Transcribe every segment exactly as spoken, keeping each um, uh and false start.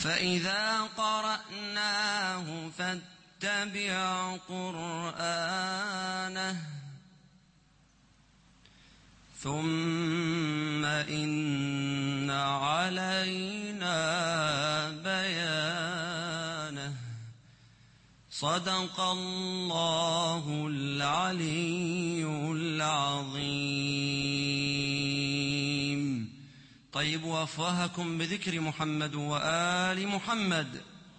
فإذا قرأناه فاتبع قرآنه ثم إن علينا بيانه. صدق الله العلي العظيم. طيبوا أفواهكم بذكر محمد وآل محمد.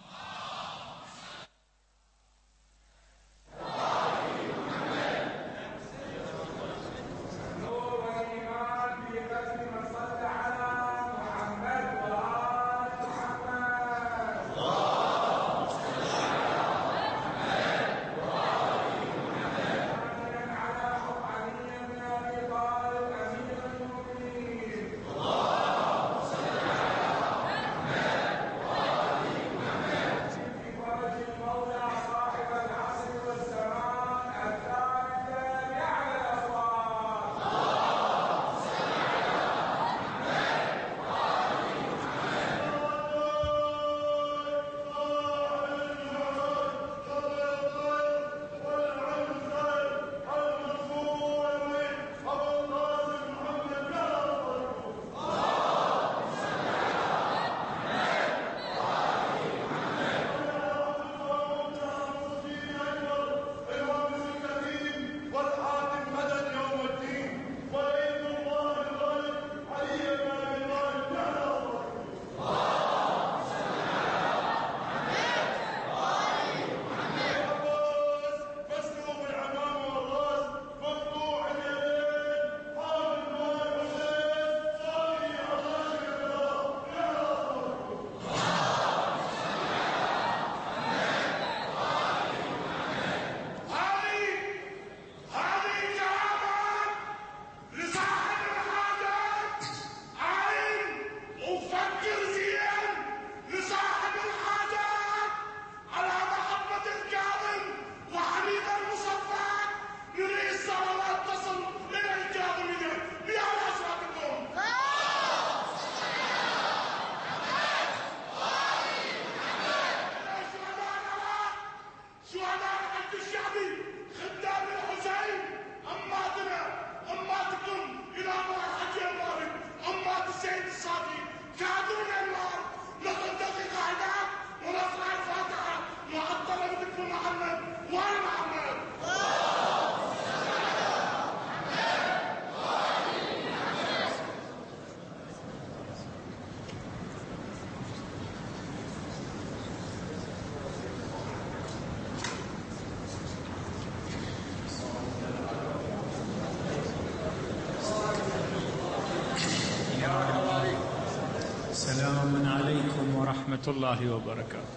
السلام عليكم ورحمة الله وبركاته.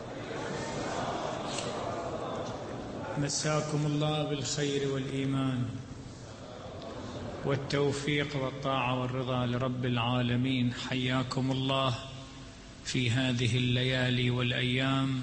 مساكم الله بالخير والإيمان والتوفيق والطاعة والرضا لرب العالمين. حياكم الله في هذه الليالي والأيام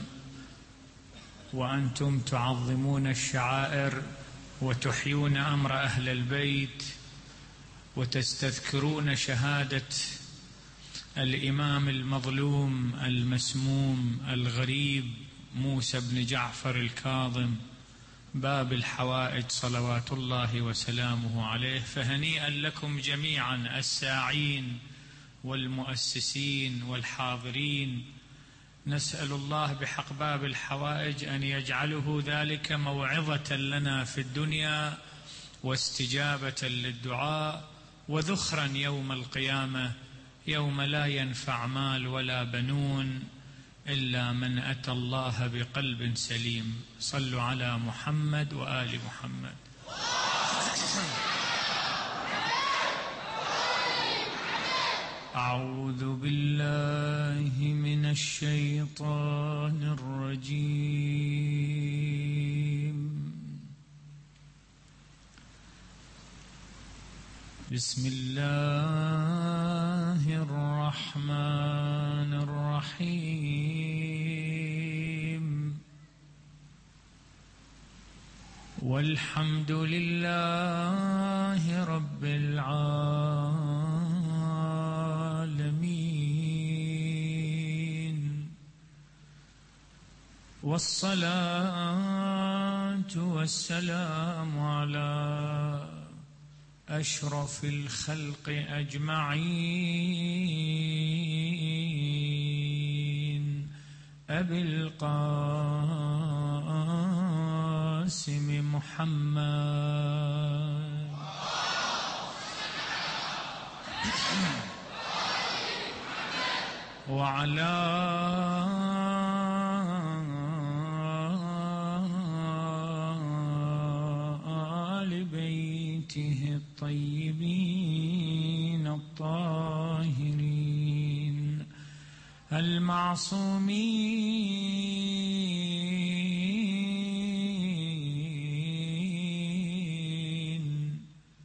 وأنتم تعظمون الشعائر وتحيون أمر أهل البيت وتستذكرون شهادة الإمام المظلوم المسموم الغريب موسى بن جعفر الكاظم باب الحوائج صلوات الله وسلامه عليه. فهنيئا لكم جميعا الساعين والمؤسسين والحاضرين. نسأل الله بحق باب الحوائج أن يجعله ذلك موعظة لنا في الدنيا واستجابة للدعاء وذخرا يوم القيامة يوم لا ينفع مال ولا بنون إلا من أتى الله بقلب سليم. صلوا على محمد وآل محمد. أعوذ بالله من الشيطان الرجيم. بسم الله الرحمن الرحيم. والحمد لله رب العالمين والصلاة والسلام على أشرف الخلق أجمعين أبي القاسم محمد وعلى آل بيته الطيبين الطاهرين المعصومين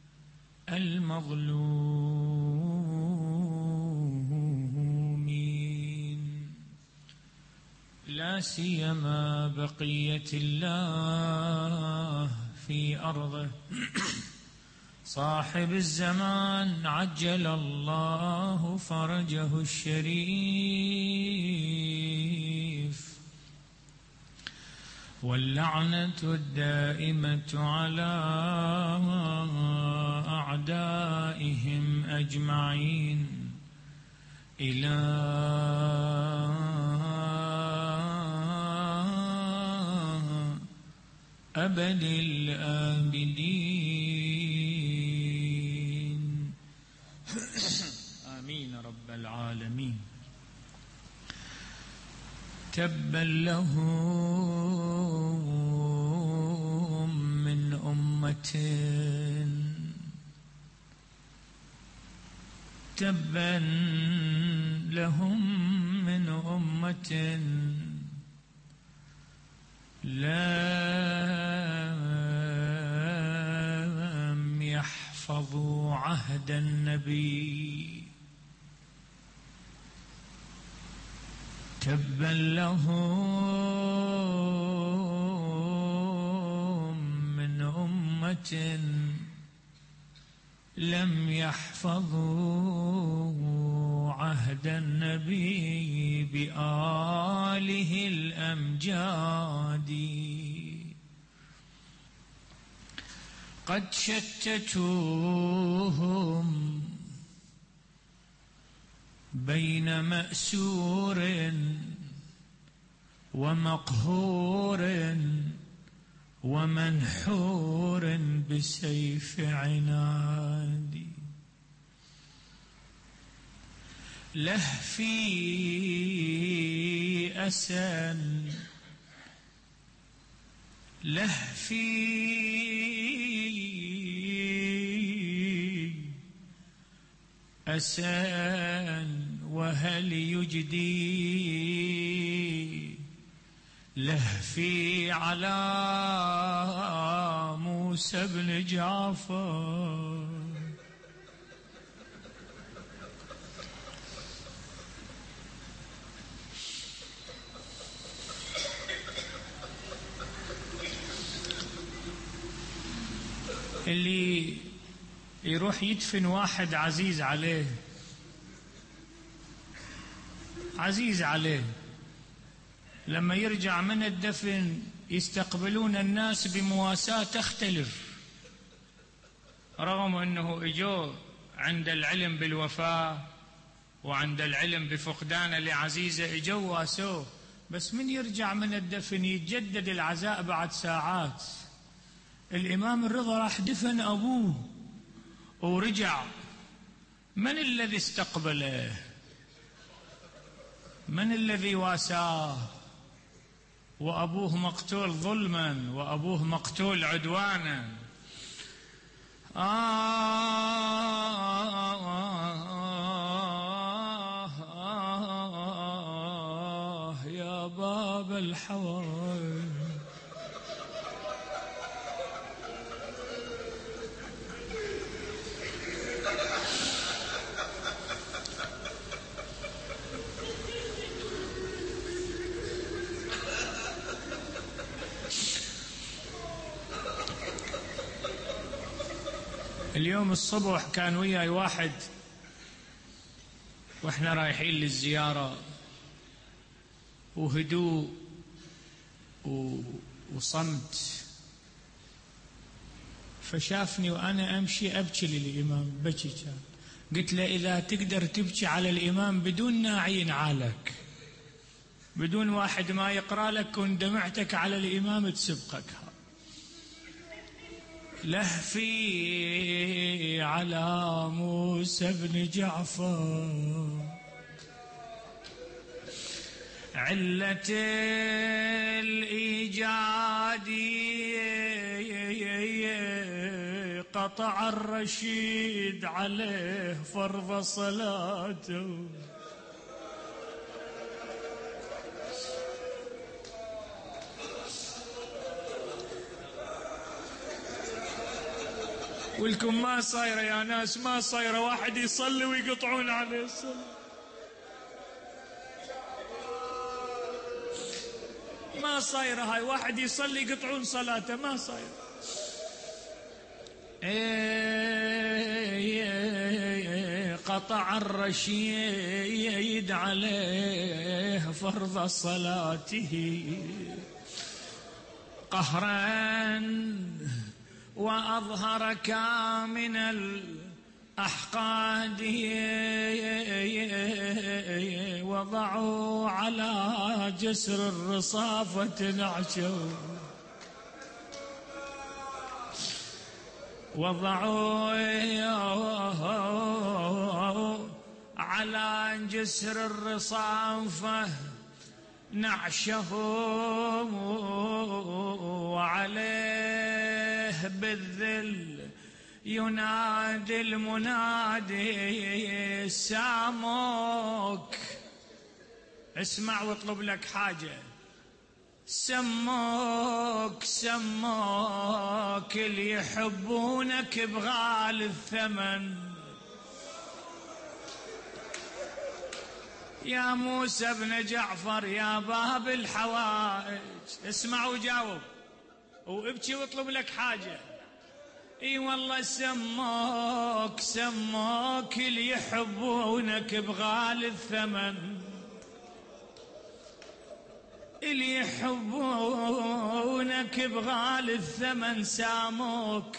المظلومين، لا سيما بقية الله في أرضه صاحب الزمان عجل الله فرجه الشريف، واللعنة الدائمة على أعدائهم أجمعين إلى أبد الآبدين آمين رب العالمين. تبا لهم من أمة تبا لهم من أمة لم يحفظوا عهد النبي. تبا لهم من أمة لم يحفظوا عهد النبي بآله الأمجاد. قد شتتوهم بين مأسور ومقهور ومنحور بسيف عناد. لهفي أسى لهفي أسى وهل يجدي لهفي على موسى بن جعفر. اللي يروح يدفن واحد عزيز عليه عزيز عليه لما يرجع من الدفن يستقبلون الناس بمواساة تختلف، رغم أنه إجوا عند العلم بالوفاة وعند العلم بفقدان لعزيزة إجوا واسوه، بس من يرجع من الدفن يتجدد العزاء بعد ساعات. الإمام الرضا راح دفن أبوه ورجع، من الذي استقبله؟ من الذي واساه؟ وأبوه مقتول ظلما وأبوه مقتول عدوانا. آه, آه, آه, آه يا باب الحوائج. اليوم الصبح كان وياي واحد واحنا رايحين للزيارة، وهدوء وصمت، فشافني وأنا أمشي أبكي للإمام، بكي كان. قلت له إذا تقدر تبكي على الإمام بدون ناعين عالك، بدون واحد ما يقرأ لك، كن دمعتك على الإمام تسبقك. لهفي على موسى بن جعفر علة الإيجاد قطع الرشيد عليه فرض صلاته. ولكم ما صايرة يا ناس، ما صايرة واحد يصلي ويقطعون عليه الصلاة، ما صايرة هاي، واحد يصلي يقطعون صلاته، ما صايرة. قطع الرشيد عليه فرض صلاته قهرا وأظهر كامن الأحقاد، وضعوا على جسر الرصافة نعشوا، وضعوا على جسر الرصافة نعشه، وعليه بالذل ينادي المنادي ساموك. اسمع واطلب لك حاجة، سموك سموك اللي يحبونك بغالي الثمن. يا موسى بن جعفر يا باب الحوائج، اسمع وجاوب وابكي واطلب لك حاجة. اي والله سموك سموك اللي يحبونك بغالي الثمن، اللي يحبونك بغالي الثمن ساموك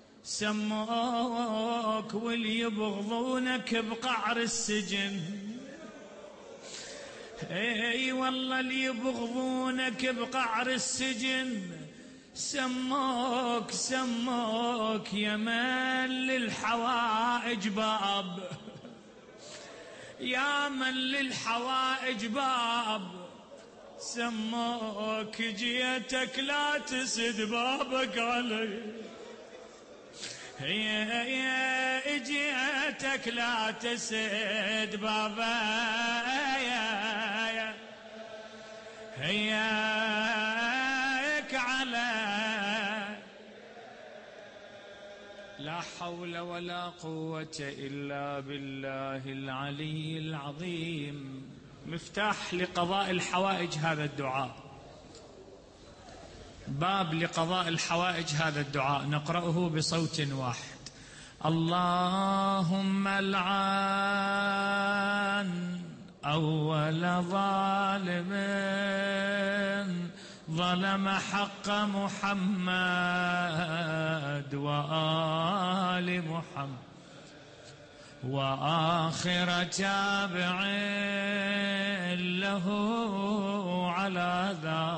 سموك، واللي يبغضونك بقعر السجن. اي والله اللي يبغضونك بقعر السجن سموك سموك، يا من للحوائج باب، يا من للحوائج باب، سموك جيتك لا تسد بابك علي، هي هي جيتك لا تسد بابك هياك علي. لا حول ولا قوة إلا بالله العلي العظيم. مفتاح لقضاء الحوائج هذا الدعاء، باب لقضاء الحوائج هذا الدعاء، نقرأه بصوت واحد. اللهم العن أول ظالم ظلم حق محمد وآل محمد، وآخر تابع له على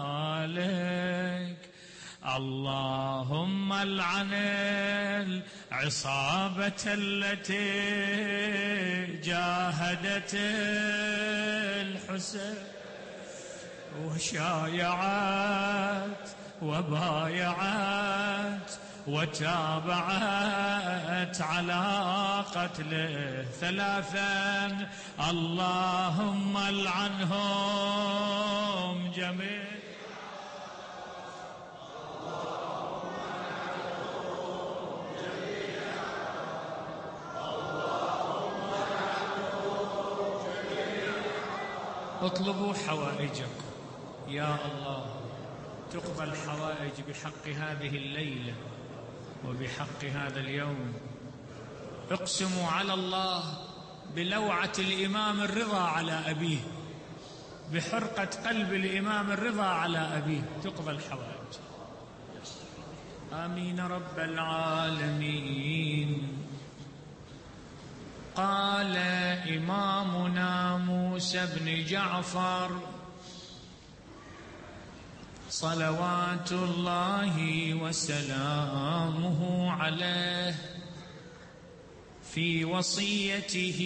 ذلك. اللهم العن العصابة التي جاهدت الحسين وشايعت وبايعت وتابعت على قتله ثلاثا. اللهم العنهم جميعا. اطلبوا حوائجكم يا الله، تقبل حوائج بحق هذه الليلة وبحق هذا اليوم. اقسموا على الله بلوعة الإمام الرضا على أبيه بحرقة قلب الإمام الرضا على أبيه تقضى الحوائج. آمين رب العالمين. قال إمامنا موسى بن جعفر صلوات الله وسلامه عليه في وصيته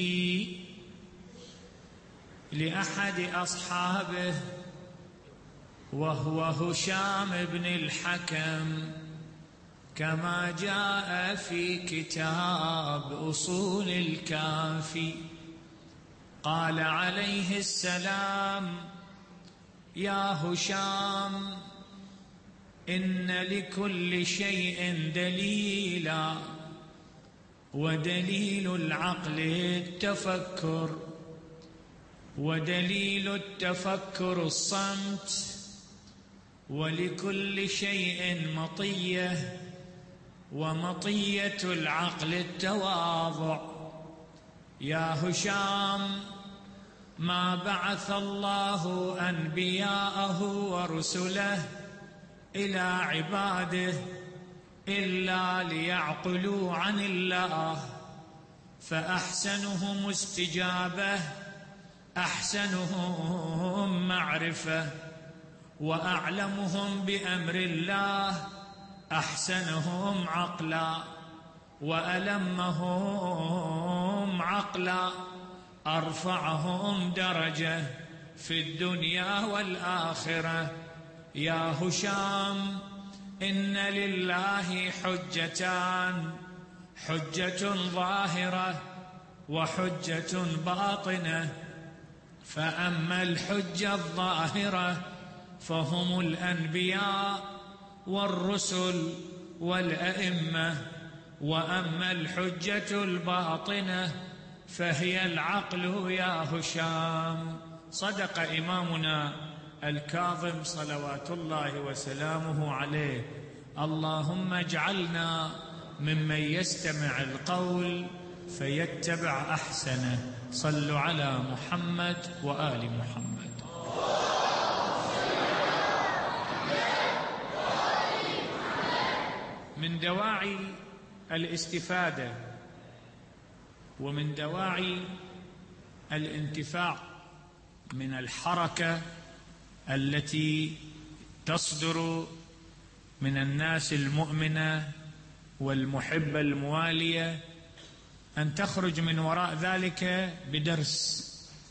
لأحد أصحابه وهو هشام بن الحكم، كما جاء في كتاب أصول الكافي، قال عليه السلام: يا هشام، إن لكل شيء دليلا، ودليل العقل التفكر، ودليل التفكر الصمت، ولكل شيء مطية، ومطية العقل التواضع. يا هشام، ما بعث الله أنبياءه ورسله إلى عباده إلا ليعقلوا عن الله، فأحسنهم استجابة أحسنهم معرفة، وأعلمهم بأمر الله أحسنهم عقلا، وألمهم عقلا أرفعهم درجة في الدنيا والآخرة. يا هشام، إن لله حجتان: حجة ظاهرة وحجة باطنة. فأما الحجة الظاهرة فهم الأنبياء والرسل والأئمة، وأما الحجة الباطنة فهي العقل. يا هشام، صدق إمامنا الكاظم صلوات الله وسلامه عليه. اللهم اجعلنا ممن يستمع القول فيتبع أحسنه. صلوا على محمد وآل محمد. من دواعي الاستفادة ومن دواعي الانتفاع من الحركة التي تصدر من الناس المؤمنة والمحبة الموالية أن تخرج من وراء ذلك بدرس،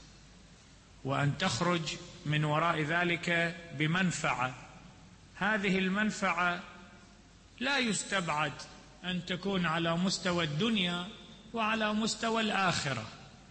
وأن تخرج من وراء ذلك بمنفعة. هذه المنفعة لا يستبعد أن تكون على مستوى الدنيا وعلى مستوى الآخرة،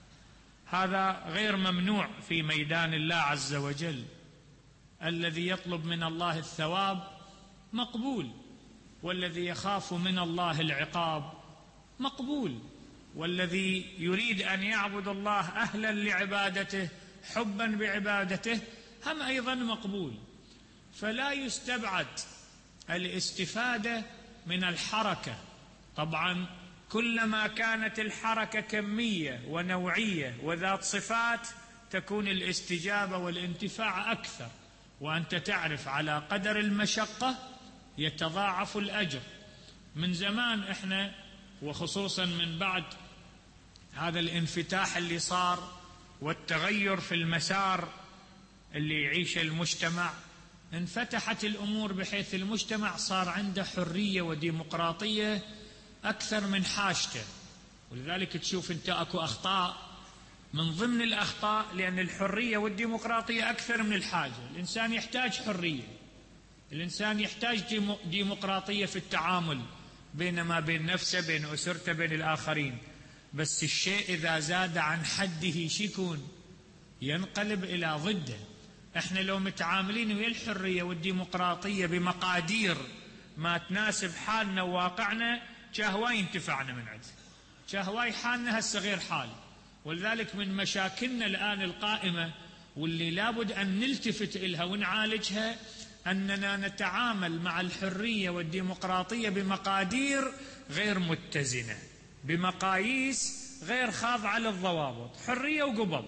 هذا غير ممنوع في ميدان الله عز وجل. الذي يطلب من الله الثواب مقبول، والذي يخاف من الله العقاب مقبول، والذي يريد أن يعبد الله أهلا لعبادته حبا بعبادته هم أيضا مقبول. فلا يستبعد الاستفادة من الحركة. طبعا كلما كانت الحركة كمية ونوعية وذات صفات تكون الاستجابة والانتفاع أكثر، وأنت تعرف على قدر المشقة يتضاعف الأجر. من زمان إحنا، وخصوصا من بعد هذا الانفتاح اللي صار والتغير في المسار اللي يعيش المجتمع، انفتحت الأمور بحيث المجتمع صار عنده حرية وديمقراطية أكثر من حاجته. ولذلك تشوف أنت أكو أخطاء، من ضمن الأخطاء لأن الحرية والديمقراطية أكثر من الحاجة. الإنسان يحتاج حرية، الإنسان يحتاج ديمقراطية في التعامل بينما بين نفسه، بين أسرته، بين الآخرين. بس الشيء إذا زاد عن حده شيكون ينقلب إلى ضده. احنا لو متعاملين ويا الحرية والديمقراطية بمقادير ما تناسب حالنا وواقعنا، شهواي ينتفعنا من عندها، شهواي حالنا هسه غير حال. ولذلك من مشاكلنا الآن القائمة واللي لابد أن نلتفت إلها ونعالجها أننا نتعامل مع الحرية والديمقراطية بمقادير غير متزنة، بمقاييس غير خاضعة للضوابط. حرية وقبض،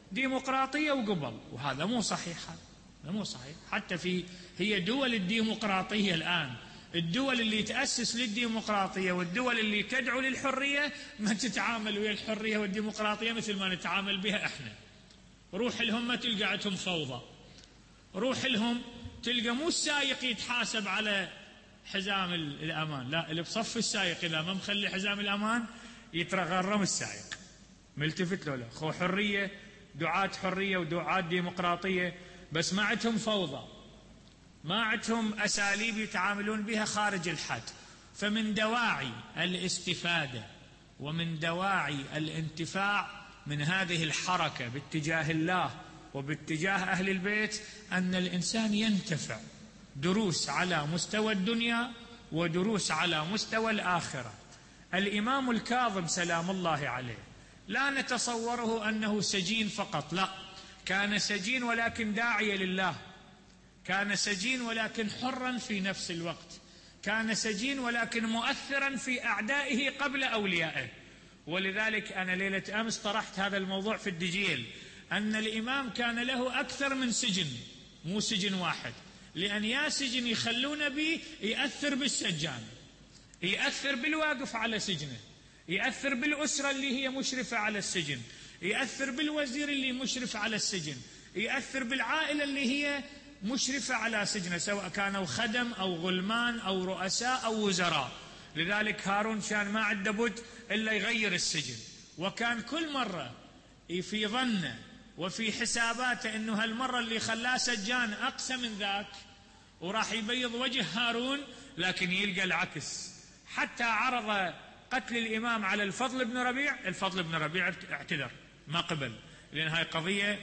ديمقراطية وقبل، وهذا مو صحيح. هذا مو صحيح. حتى في هي دول الديمقراطية الآن، الدول اللي تأسس للديمقراطية والدول اللي تدعو للحرية ما تتعامل ويا الحرية والديمقراطية مثل ما نتعامل بها احنا. روح لهم ما تلقى عندهم فوضى، روح لهم تلقى مو السائق يتحاسب على حزام الأمان، لا، اللي بصف السائق إذا ما مخلي حزام الأمان يتغرم السائق. ملتفت له لا خو حرية، دعاة حرية ودعاة ديمقراطية، بس ما عندهم فوضى، ما عندهم أساليب يتعاملون بها خارج الحد. فمن دواعي الاستفادة ومن دواعي الانتفاع من هذه الحركة باتجاه الله وباتجاه أهل البيت أن الإنسان ينتفع دروس على مستوى الدنيا ودروس على مستوى الآخرة. الإمام الكاظم سلام الله عليه لا نتصوره أنه سجين فقط، لا، كان سجين ولكن داعية لله، كان سجين ولكن حرا في نفس الوقت، كان سجين ولكن مؤثرا في أعدائه قبل أوليائه. ولذلك أنا ليلة أمس طرحت هذا الموضوع في الدجيل، أن الإمام كان له أكثر من سجن، مو سجن واحد، لأن يا سجن يخلون به يأثر بالسجان، يأثر بالواقف على سجنه، يأثر بالأسرة اللي هي مشرفة على السجن، يأثر بالوزير اللي مشرف على السجن، يأثر بالعائلة اللي هي مشرفة على سجنه، سواء كانوا خدم أو غلمان أو رؤساء أو وزراء. لذلك هارون كان ما عنده بد إلا يغير السجن، وكان كل مرة في ظنه وفي حساباته أنه هالمرة اللي خلاه سجان أقسى من ذاك وراح يبيض وجه هارون، لكن يلقى العكس. حتى عرض قتل الإمام على الفضل بن ربيع، الفضل بن ربيع اعتذر ما قبل، لأن هاي قضية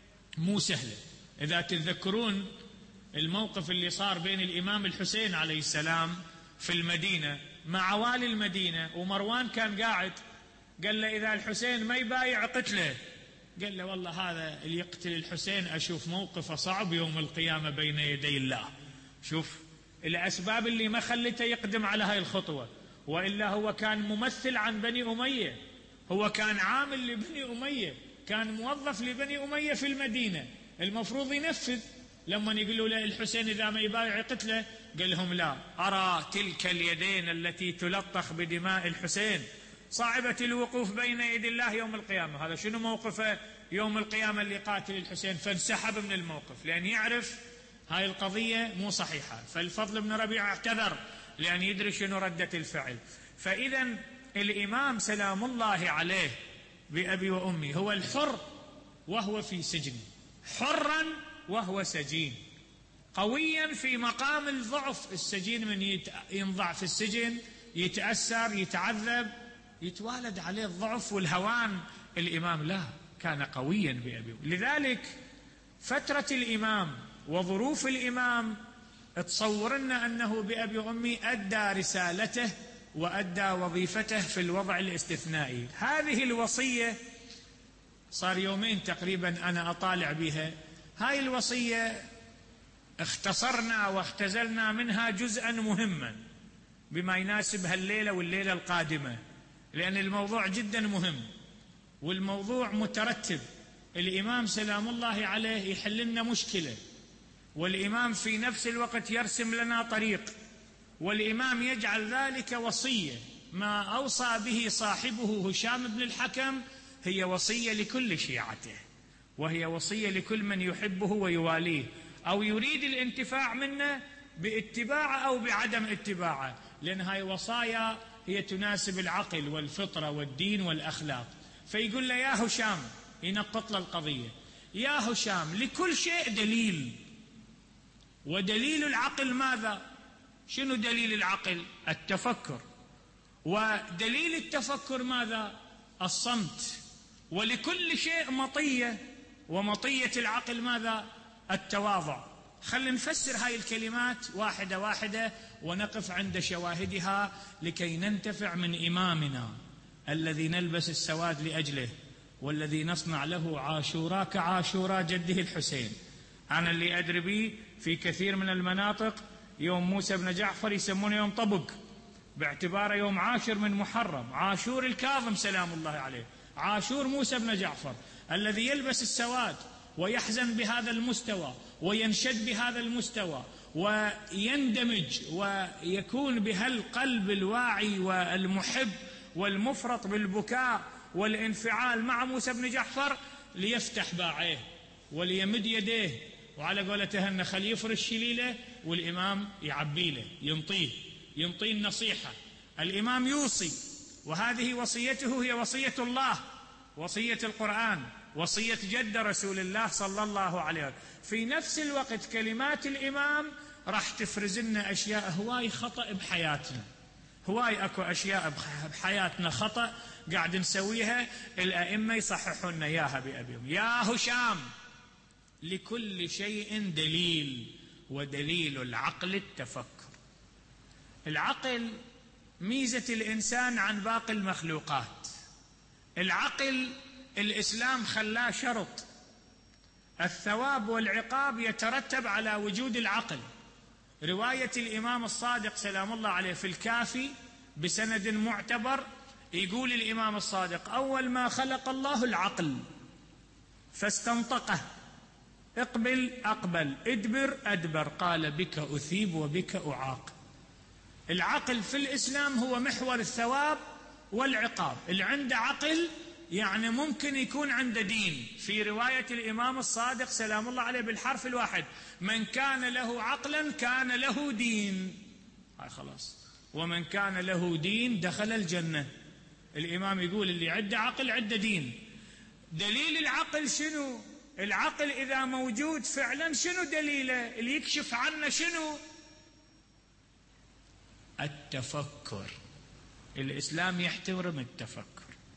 مو سهلة. إذا تتذكرون الموقف اللي صار بين الإمام الحسين عليه السلام في المدينة مع والي المدينة، ومروان كان قاعد، قال له إذا الحسين ما يبايع قتله، قال له والله هذا اللي يقتل الحسين أشوف موقفه صعب يوم القيامة بين يدي الله. شوف الأسباب اللي ما خلته يقدم على هاي الخطوة، وإلا هو كان ممثل عن بني أمية، هو كان عامل لبني أمية، كان موظف لبني أمية في المدينة، المفروض ينفذ. لما يقولوا له الحسين إذا ما يبايع قتله، قال لهم لا، أرى تلك اليدين التي تلطخ بدماء الحسين صعبة الوقوف بين يدي الله يوم القيامة. هذا شنو موقفه يوم القيامة اللي قاتل الحسين؟ فانسحب من الموقف لأن يعرف هاي القضية مو صحيحة. فالفضل بن ربيع اعتذر لأن يدري شنو ردة الفعل. فإذا الإمام سلام الله عليه بأبي وأمي هو الحر وهو في سجن، حرا وهو سجين، قويا في مقام الضعف. السجين من ينضع في السجن يتأثر، يتعذب، يتوالد عليه الضعف والهوان. الإمام لا، كان قويا بأبي. لذلك فترة الإمام وظروف الإمام تصورنا أنه بأبي وأمي أدى رسالته وأدى وظيفته في الوضع الاستثنائي. هذه الوصية صار يومين تقريبا أنا أطالع بها، هاي الوصية اختصرنا واختزلنا منها جزءا مهما بما يناسب هالليلة والليلة القادمة، لأن الموضوع جدا مهم والموضوع مترتب. الإمام سلام الله عليه يحل لنا مشكلة، والإمام في نفس الوقت يرسم لنا طريق، والإمام يجعل ذلك وصية. ما أوصى به صاحبه هشام بن الحكم هي وصية لكل شيعته، وهي وصية لكل من يحبه ويواليه أو يريد الانتفاع منه باتباعه أو بعدم اتباعه، لأن هاي وصايا هي تناسب العقل والفطرة والدين والأخلاق. فيقول له يا هشام، ينقط له القضية، يا هشام لكل شيء دليل، ودليل العقل ماذا؟ شنو دليل العقل؟ التفكر. ودليل التفكر ماذا؟ الصمت. ولكل شيء مطية، ومطية العقل ماذا؟ التواضع. خلينا نفسر هاي الكلمات واحدة واحدة ونقف عند شواهدها لكي ننتفع من إمامنا الذي نلبس السواد لأجله، والذي نصنع له عاشوراء كعاشوراء جده الحسين. أنا اللي أدري به في كثير من المناطق يوم موسى بن جعفر يسمونه يوم طبق، باعتباره يوم عاشر من محرم، عاشور الكاظم سلام الله عليه، عاشور موسى بن جعفر. الذي يلبس السواد ويحزن بهذا المستوى وينشد بهذا المستوى ويندمج ويكون بهالقلب الواعي والمحب والمفرط بالبكاء والانفعال مع موسى بن جعفر، ليفتح باعيه وليمد يديه، وعلى قولته أن خليه يفرش شليله والإمام يعبي له، ينطيه ينطيه النصيحة. الإمام يوصي، وهذه وصيته هي وصية الله، وصية القرآن، وصية جد رسول الله صلى الله عليه وسلم. في نفس الوقت كلمات الإمام راح تفرز لنا أشياء هواي خطأ بحياتنا، هواي أكو أشياء بحياتنا خطأ قاعد نسويها، الأئمة يصححون لنا إياها بأبيهم. يا هشام، لكل شيء دليل، ودليل العقل التفكر. العقل ميزة الإنسان عن باقي المخلوقات. العقل الإسلام خلاه شرط، الثواب والعقاب يترتب على وجود العقل. رواية الإمام الصادق سلام الله عليه في الكافي بسند معتبر، يقول الإمام الصادق: أول ما خلق الله العقل فاستنطقه، اقبل أقبل، ادبر أدبر، قال بك أثيب وبك أعاقب. العقل في الإسلام هو محور الثواب والعقاب. اللي عنده عقل يعني ممكن يكون عنده دين. في رواية الإمام الصادق سلام الله عليه بالحرف الواحد: من كان له عقلا كان له دين. هاي خلاص، ومن كان له دين دخل الجنة. الإمام يقول اللي عنده عقل عنده دين. دليل العقل شنو؟ العقل إذا موجود فعلا شنو دليله؟ اللي يكشف عنه شنو؟ التفكر. الإسلام يحترم التفكر.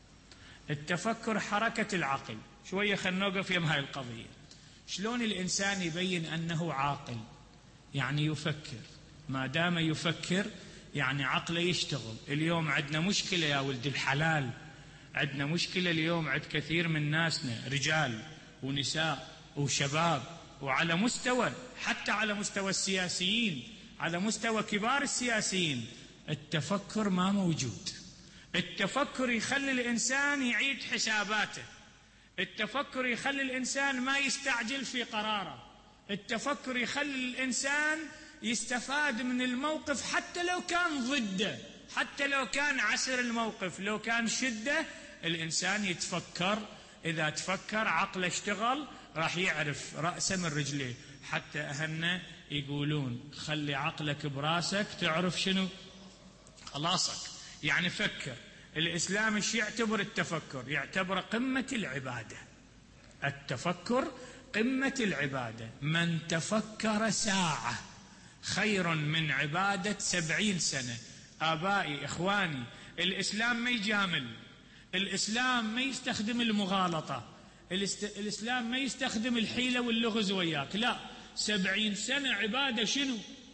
التفكر حركة العقل. شوية خلنا نوقف يم هاي القضية. شلون الإنسان يبين أنه عاقل؟ يعني يفكر. ما دام يفكر يعني عقله يشتغل. اليوم عندنا مشكلة يا ولد الحلال، عندنا مشكلة اليوم عند كثير من ناسنا، رجال ونساء وشباب، وعلى مستوى حتى على مستوى السياسيين، على مستوى كبار السياسيين، التفكر ما موجود. التفكر يخلي الإنسان يعيد حساباته، التفكر يخلي الإنسان ما يستعجل في قراره، التفكر يخلي الإنسان يستفاد من الموقف حتى لو كان ضده، حتى لو كان عسر الموقف، لو كان شدة، الإنسان يتفكر. إذا تفكر عقله اشتغل راح يعرف رأسه من رجليه. حتى أهلنا يقولون خلي عقلك براسك تعرف شنو خلاصك. يعني فكر. الإسلام ايش يعتبر التفكر؟ يعتبر قمة العبادة. التفكر قمة العبادة. من تفكر ساعة خير من عبادة سبعين سنة. آبائي إخواني، الإسلام ما يجامل، الإسلام ما يستخدم المغالطة، الإسلام ما يستخدم الحيلة واللغز وياك، لا. سبعين سنة عبادة شنو؟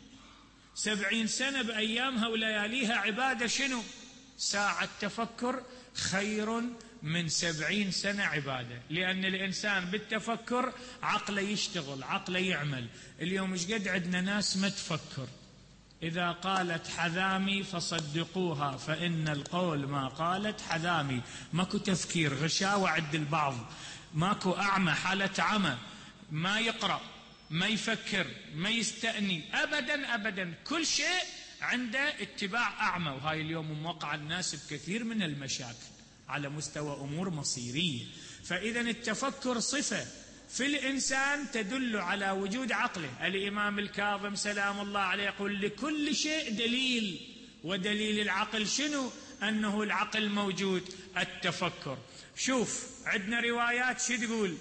سبعين سنة بأيامها ولياليها عبادة شنو؟ ساعة تفكر خير من سبعين سنة عبادة. لأن الإنسان بالتفكر عقله يشتغل، عقله يعمل. اليوم ايش قد عندنا ناس ما تفكر. إذا قالت حذامي فصدقوها فإن القول ما قالت حذامي. ماكو تفكير، غشاوة عند البعض، ماكو أعمى، حالة عمى، ما يقرأ، ما يفكر، ما يستأني أبدا أبدا. كل شيء عنده اتباع أعمى. وهاي اليوم موقع الناس بكثير من المشاكل على مستوى أمور مصيرية. فإذا التفكر صفة في الإنسان تدل على وجود عقله. الإمام الكاظم سلام الله عليه يقول لكل شيء دليل، ودليل العقل شنو؟ أنه العقل موجود. التفكر. شوف عندنا روايات شو تقول؟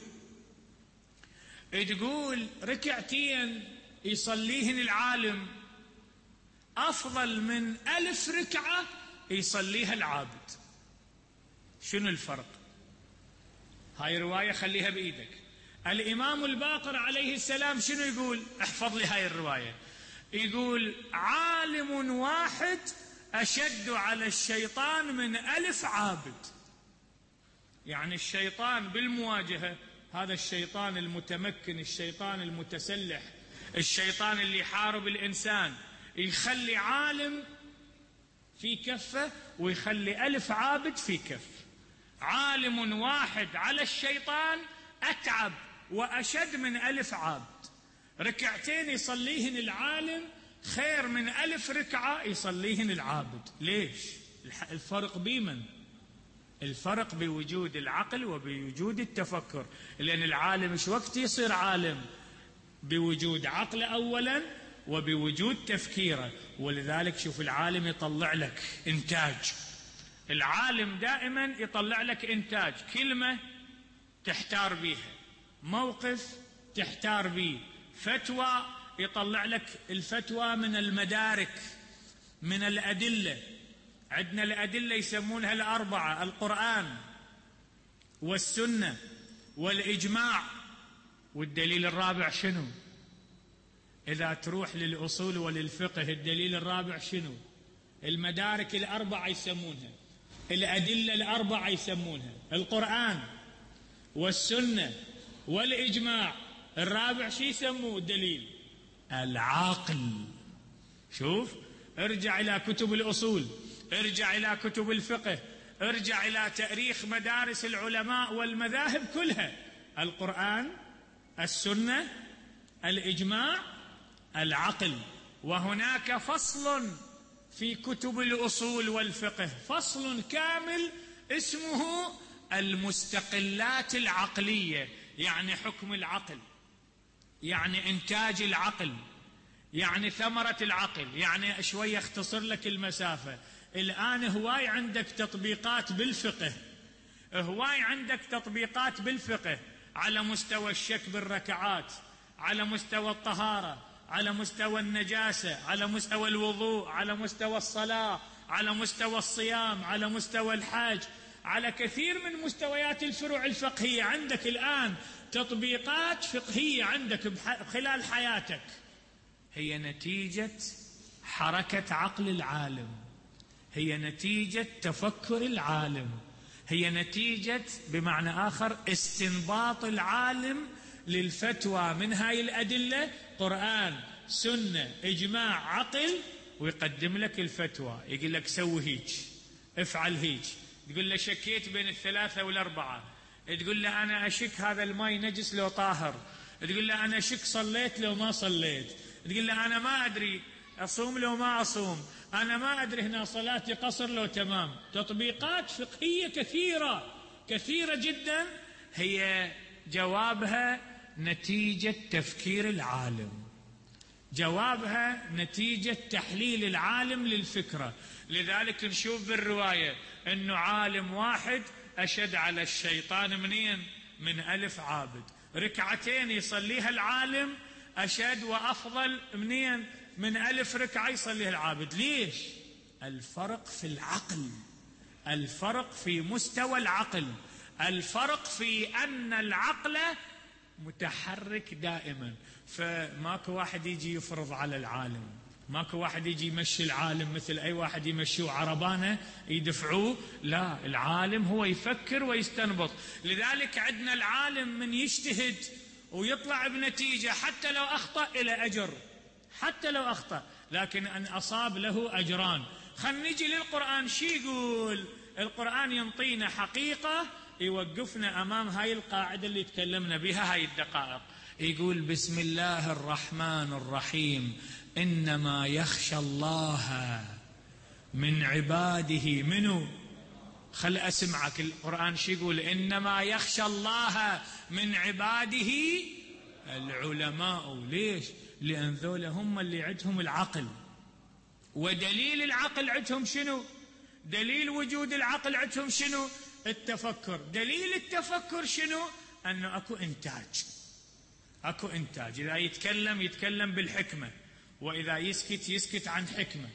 تقول ركعتين يصليهن العالم أفضل من ألف ركعة يصليها العابد. شنو الفرق؟ هاي رواية خليها بإيدك. الإمام الباقر عليه السلام شنو يقول؟ احفظ لي هاي الرواية. يقول عالم واحد أشد على الشيطان من ألف عابد. يعني الشيطان بالمواجهة، هذا الشيطان المتمكن، الشيطان المتسلح، الشيطان اللي يحارب الإنسان، يخلي عالم في كفة ويخلي ألف عابد في كف. عالم واحد على الشيطان أتعب وأشد من ألف عابد. ركعتين يصليهن العالم خير من ألف ركعة يصليهن العابد. ليش؟ الفرق بمن؟ الفرق بوجود العقل وبوجود التفكر. لأن العالم إيش وقت يصير عالم؟ بوجود عقل أولا وبوجود تفكيره. ولذلك شوف العالم يطلع لك إنتاج. العالم دائما يطلع لك إنتاج، كلمة تحتار بيها، موقف تحتار بيه، فتوى يطلع لك الفتوى من المدارك، من الأدلة. عندنا الأدلة يسمونها الأربعة: القرآن والسنة والإجماع. والدليل الرابع شنو؟ إذا تروح للأصول وللفقه الدليل الرابع شنو؟ المدارك الأربعة يسمونها، الأدلة الأربعة يسمونها القرآن والسنة والإجماع. الرابع شي يسموه الدليل؟ العاقل. شوف، ارجع إلى كتب الأصول، ارجع إلى كتب الفقه، ارجع إلى تاريخ مدارس العلماء والمذاهب كلها: القرآن، السنة، الإجماع، العقل. وهناك فصل في كتب الأصول والفقه، فصل كامل اسمه المستقلات العقلية، يعني حكم العقل، يعني إنتاج العقل، يعني ثمرة العقل. يعني شوية اختصر لك المسافة. الآن هواي عندك تطبيقات بالفقه، هواي عندك تطبيقات بالفقه على مستوى الشك بالركعات، على مستوى الطهارة، على مستوى النجاسة، على مستوى الوضوء، على مستوى الصلاة، على مستوى الصيام، على مستوى الحج، على كثير من مستويات الفروع الفقهية. عندك الآن تطبيقات فقهية عندك خلال حياتك، هي نتيجة حركة عقل العالم، هي نتيجة تفكر العالم، هي نتيجة بمعنى آخر استنباط العالم للفتوى من هاي الأدلة: قرآن، سنة، إجماع، عقل. ويقدم لك الفتوى، يقول لك سوي هيك، افعل هيك. تقول له شكيت بين الثلاثة والأربعة، تقول له أنا أشك هذا الماء نجس لو طاهر، تقول له أنا أشك صليت لو ما صليت، تقول له أنا ما أدري أصوم لو ما أصوم، أنا ما أدري هنا صلاتي قصر لو تمام. تطبيقات فقهية كثيرة كثيرة جدا، هي جوابها نتيجة تفكير العالم، جوابها نتيجة تحليل العالم للفكرة. لذلك نشوف بالرواية أنه عالم واحد أشد على الشيطان منين؟ من ألف عابد. ركعتين يصليها العالم أشد وأفضل منين؟ من ألف ركعة يصليها العابد. ليش؟ الفرق في العقل، الفرق في مستوى العقل، الفرق في أن العقل متحرك دائما. فماكو واحد يجي يفرض على العالم، ماكو واحد يجي يمشي العالم مثل أي واحد يمشيه عربانة يدفعوه. لا، العالم هو يفكر ويستنبط. لذلك عندنا العالم من يجتهد ويطلع بنتيجة حتى لو أخطأ إلى أجر، حتى لو أخطأ، لكن أن أصاب له أجران. خلينا نجي للقرآن. شي يقول القرآن؟ ينطينا حقيقة يوقفنا أمام هاي القاعدة اللي تكلمنا بها هاي الدقائق. يقول بسم الله الرحمن الرحيم: إنما يخشى الله من عباده منو؟ خل أسمعك القرآن شي يقول: إنما يخشى الله من عباده العلماء. ليش؟ لأن ذولا هم اللي عندهم العقل. ودليل العقل عندهم شنو؟ دليل وجود العقل عندهم شنو؟ التفكر. دليل التفكر شنو؟ أنه أكو إنتاج، أكو إنتاج. إذا يتكلم يتكلم بالحكمة، وإذا يسكت يسكت عن حكمة.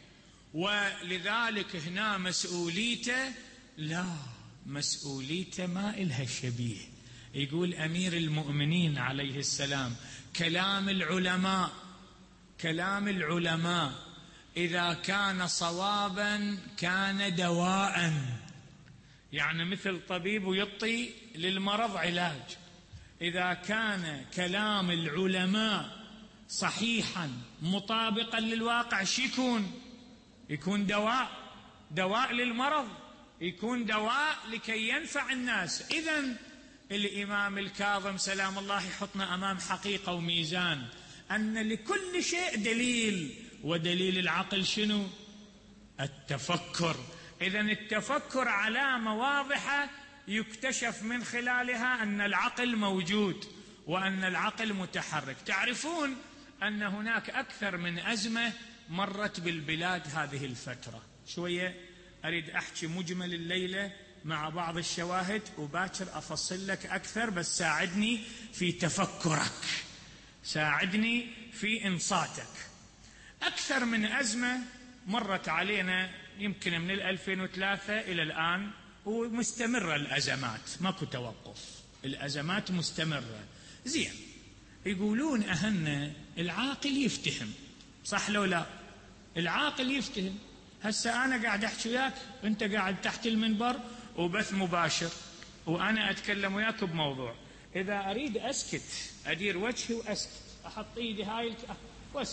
ولذلك هنا مسؤوليته، لا، مسؤوليته ما إلها شبيه. يقول أمير المؤمنين عليه السلام: كلام العلماء، كلام العلماء إذا كان صوابا كان دواء، يعني مثل طبيب يعطي للمرض علاج. إذا كان كلام العلماء صحيحا مطابقا للواقع شو يكون؟ يكون دواء، دواء للمرض. يكون دواء لكي ينفع الناس. إذن الإمام الكاظم سلام الله يحطنا أمام حقيقة وميزان، أن لكل شيء دليل، ودليل العقل شنو؟ التفكر. إذن التفكر علامة واضحة يكتشف من خلالها أن العقل موجود وأن العقل متحرك. تعرفون أن هناك أكثر من أزمة مرت بالبلاد هذه الفترة. شوية أريد أحكي مجمل الليلة مع بعض الشواهد، وباكر أفصل لك أكثر، بس ساعدني في تفكرك، ساعدني في إنصاتك. أكثر من أزمة مرت علينا يمكن من الألفين وثلاثة إلى الآن، ومستمرة الأزمات، ماكو توقف، الأزمات مستمرة. زين، يقولون أهن العاقل يفتهم، صح لو لا؟ العاقل يفتهم. هسه أنا قاعد أحكي وياك، أنت قاعد تحت المنبر وبث مباشر، وأنا أتكلم وياك بموضوع. إذا أريد أسكت أدير وجهي وأسكت، أحط إيدي هاي الك... وأسكت.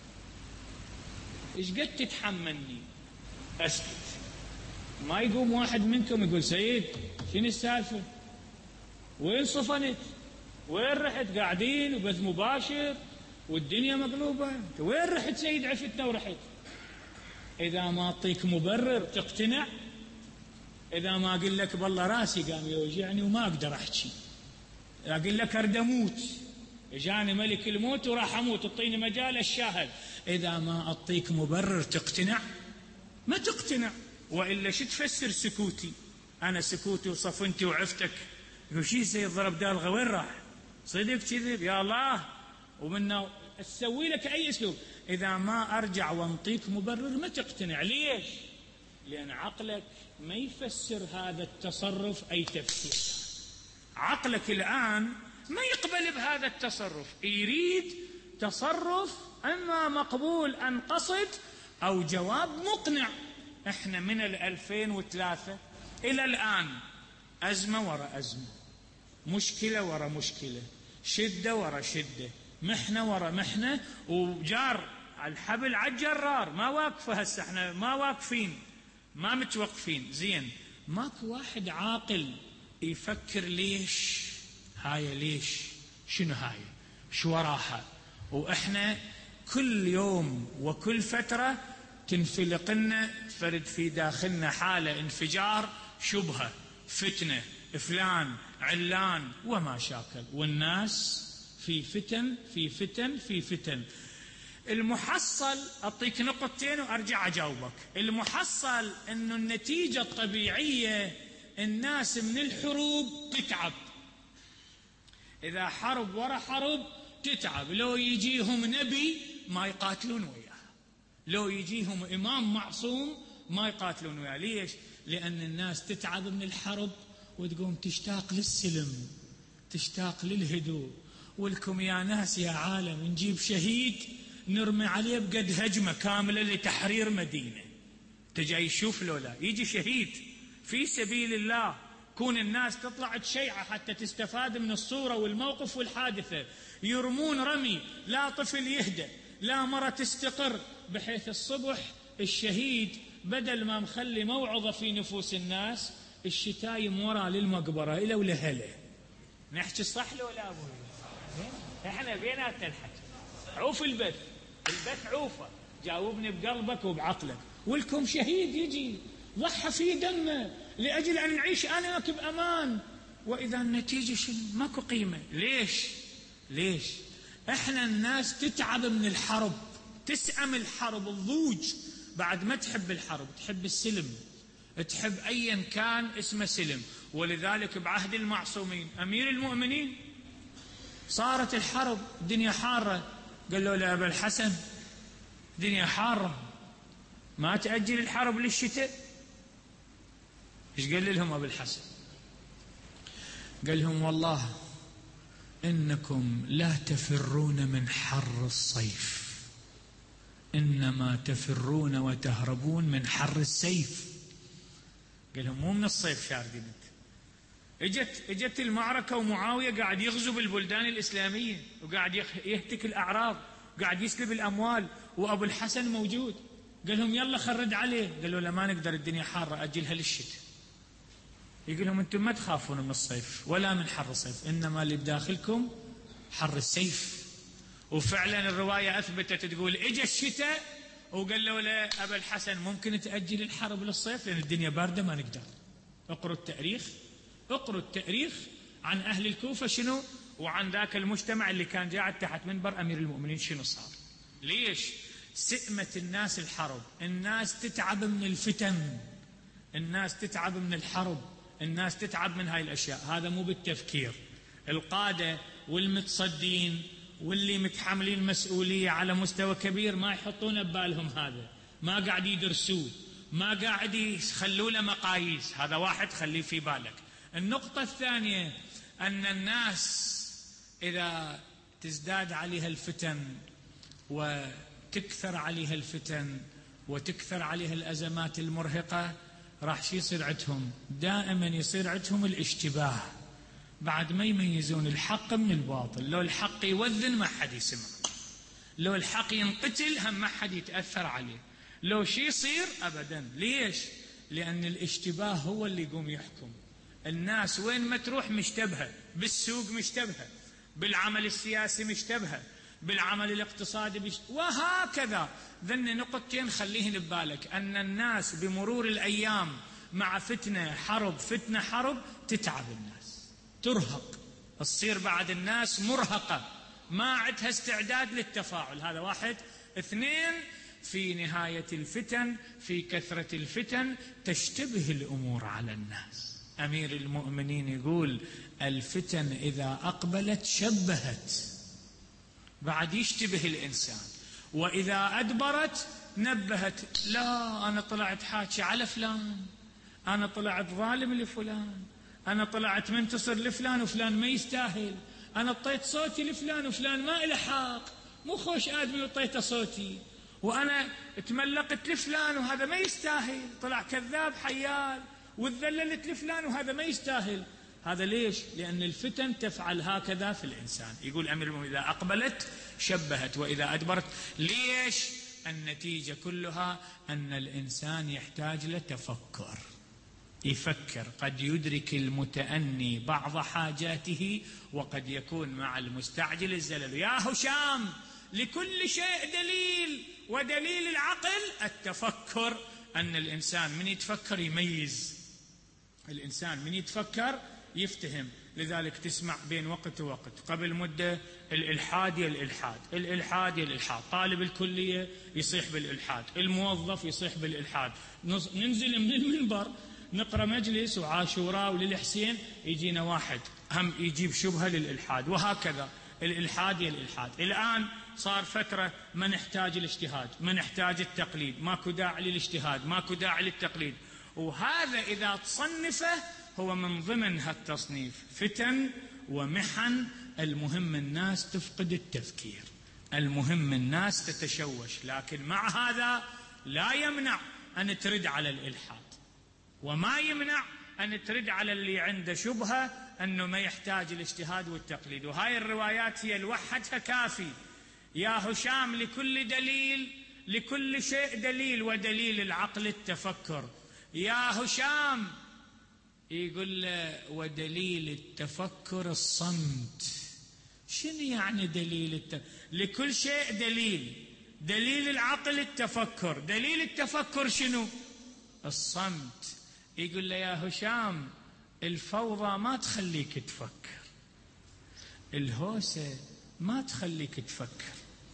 إيش قد تتحملني؟ أسكت. ما يقوم واحد منكم يقول سيد شنو السالفة؟ وين صفنت؟ وين رحت؟ قاعدين وبث مباشر والدنيا مقلوبة، وين رحت سيد؟ عفتنا ورحت. إذا ما أعطيك مبرر تقتنع؟ إذا ما أقول لك بالله راسي قام يوجعني وما أقدر أحكي، أقول لك أريد أموت، إجاني ملك الموت وراح أموت، تعطيني مجال الشاهد، إذا ما أعطيك مبرر تقتنع؟ ما تقتنع. وإلا شو تفسر سكوتي؟ أنا سكوتي وصفنتي وعفتك، وشي سيد ضرب دالغة وين راح؟ صدق كذب؟ يا الله. ومنه أسوي لك أي أسلوب، إذا ما أرجع وانطيك مبرر ما تقتنع. ليش؟ لأن عقلك ما يفسر هذا التصرف أي تفسير. عقلك الآن ما يقبل بهذا التصرف، يريد تصرف أما مقبول أن قصد أو جواب مقنع. إحنا من الألفين وثلاثة إلى الآن أزمة وراء أزمة، مشكلة وراء مشكلة، شدة وراء شدة، محنة وراء محنة، وجار الحبل على الجرار، ما واقفة. هسه احنا ما واقفين، ما متوقفين. زين، ماكو واحد عاقل يفكر ليش هاي، ليش، شنو هاي، شو وراها. واحنا كل يوم وكل فترة تنفلق لنا فرد في داخلنا حالة انفجار، شبهة، فتنة، فلان، علان، وما شاكل، والناس في فتن في فتن في فتن. المحصل أعطيك نقطتين وأرجع أجاوبك. المحصل أنه النتيجة الطبيعية الناس من الحروب تتعب. إذا حرب ورا حرب تتعب. لو يجيهم نبي ما يقاتلون وياه، لو يجيهم إمام معصوم ما يقاتلون وياه. ليش؟ لأن الناس تتعب من الحرب وتقوم تشتاق للسلم، تشتاق للهدوء. ولكم يا ناس يا عالم نجيب شهيد نرمي عليه بقد هجمة كاملة لتحرير مدينة، تجي يشوف لولا يجي شهيد في سبيل الله، كون الناس تطلع تشيعة حتى تستفاد من الصورة والموقف والحادثة، يرمون رمي لا طفل يهدى لا مرة تستقر، بحيث الصبح الشهيد بدل ما مخلي موعظة في نفوس الناس الشتايم ورا للمقبرة إلى ولهله. نحكي صح لو لا أبوي؟ احنا بيناتنا الحكي. عوف البث، البث عوفه، جاوبني بقلبك وبعقلك. ولكم شهيد يجي ضحى في دمه لأجل أن نعيش أناك بأمان، وإذا النتيجة شنو؟ ماكو قيمة. ليش؟ ليش؟ احنا الناس تتعب من الحرب، تسأم الحرب، الضوج. بعد ما تحب الحرب تحب السلم، تحب أيا كان اسمه سلم. ولذلك بعهد المعصومين أمير المؤمنين صارت الحرب، الدنيا حارة، قال له لأبا الحسن الدنيا حارة ما تأجل الحرب للشتاء. إيش قال لهم أبا الحسن؟ قال لهم والله إنكم لا تفرون من حر الصيف، إنما تفرون وتهربون من حر السيف. قال لهم مو من الصيف شاردين انت. اجت اجت المعركة ومعاوية قاعد يغزو بالبلدان الإسلامية وقاعد يهتك الأعراض، قاعد يسلب الأموال، وأبو الحسن موجود. قال لهم يلا خرد عليه. قالوا لا ما نقدر، الدنيا حارة، أجلها للشتاء. يقول لهم أنتم ما تخافون من الصيف ولا من حر الصيف، إنما اللي بداخلكم حر السيف. وفعلا الرواية أثبتت تقول إجا الشتاء وقالوا له أبا الحسن ممكن تأجل الحرب للصيف لأن الدنيا باردة ما نقدر. اقروا التاريخ، اقروا التاريخ عن أهل الكوفة شنو، وعن ذاك المجتمع اللي كان قاعد تحت منبر أمير المؤمنين شنو صار. ليش؟ سئمة الناس الحرب، الناس تتعب من الفتن، الناس تتعب من الحرب، الناس تتعب من هاي الأشياء. هذا مو بالتفكير. القادة والمتصدين واللي متحملين مسؤولية على مستوى كبير ما يحطون ببالهم هذا، ما قاعد يدرسوه، ما قاعد يخلوا له مقاييس. هذا واحد خليه في بالك. النقطة الثانية أن الناس إذا تزداد عليها الفتن وتكثر عليها الفتن وتكثر عليها الأزمات المرهقة راح شي يصير عندهم؟ دائما يصير عندهم الاشتباه، بعد ما يميزون الحق من الباطل. لو الحق يوذن ما حد يسمع، لو الحق ينقتل هم ما حد يتأثر عليه، لو شي يصير أبدا. ليش؟ لأن الاشتباه هو اللي يقوم يحكم. الناس وين ما تروح مشتبهة، بالسوق مشتبهة، بالعمل السياسي مشتبهة، بالعمل الاقتصادي مشتبهة، وهكذا. ذن نقطتين خليهن ببالك، أن الناس بمرور الأيام مع فتنة حرب فتنة حرب تتعب الناس، ترهق، تصير بعد الناس مرهقة، ما عندها استعداد للتفاعل. هذا واحد. اثنين، في نهاية الفتن، في كثرة الفتن تشتبه الأمور على الناس. أمير المؤمنين يقول الفتن إذا أقبلت شبهت، بعد يشتبه الإنسان، وإذا أدبرت نبهت. لا، أنا طلعت حاكي على فلان، أنا طلعت ظالم لفلان، أنا طلعت منتصر لفلان وفلان ما يستاهل، أنا اطيت صوتي لفلان وفلان ما إله حق، مو خوش آدمي وطيته صوتي، وأنا تملقت لفلان وهذا ما يستاهل، طلع كذاب حيال، وتذللت لفلان وهذا ما يستاهل. هذا ليش؟ لأن الفتن تفعل هكذا في الإنسان. يقول أمير المؤمنين إذا أقبلت شبهت وإذا أدبرت. ليش؟ النتيجة كلها أن الإنسان يحتاج لتفكر، يفكر. قد يدرك المتأني بعض حاجاته وقد يكون مع المستعجل الزلل. يا هشام، لكل شيء دليل، ودليل العقل التفكر. أن الإنسان من يتفكر يميز، الإنسان من يتفكر يفتهم. لذلك تسمع بين وقت ووقت، قبل مدة الإلحاد يا الإلحاد، الإلحاد يا الإلحاد، طالب الكلية يصيح بالإلحاد، الموظف يصيح بالإلحاد. ننزل من المنبر نقرأ مجلس وعاشوراء وللحسين يجينا واحد هم يجيب شبهة للإلحاد، وهكذا الإلحاد يا الإلحاد. الآن صار فترة ما نحتاج الاجتهاد، ما نحتاج التقليد، ماكو داعي للاجتهاد، ماكو داعي للتقليد. وهذا إذا تصنفه هو من ضمن هالتصنيف فتن ومحن. المهم الناس تفقد التفكير، المهم الناس تتشوش، لكن مع هذا لا يمنع أن ترد على الإلحاد، وما يمنع أن ترد على اللي عنده شبهة أنه ما يحتاج الاجتهاد والتقليد. وهاي الروايات هي لوحدها كافي. يا هشام، لكل دليل، لكل شيء دليل، ودليل العقل التفكر. يا هشام، يقول له ودليل التفكر الصمت. شنو يعني دليل التفكر؟ لكل شيء دليل، دليل العقل التفكر، دليل التفكر شنو؟ الصمت. يقول له يا هشام، الفوضى ما تخليك تفكر، الهوسة ما تخليك تفكر،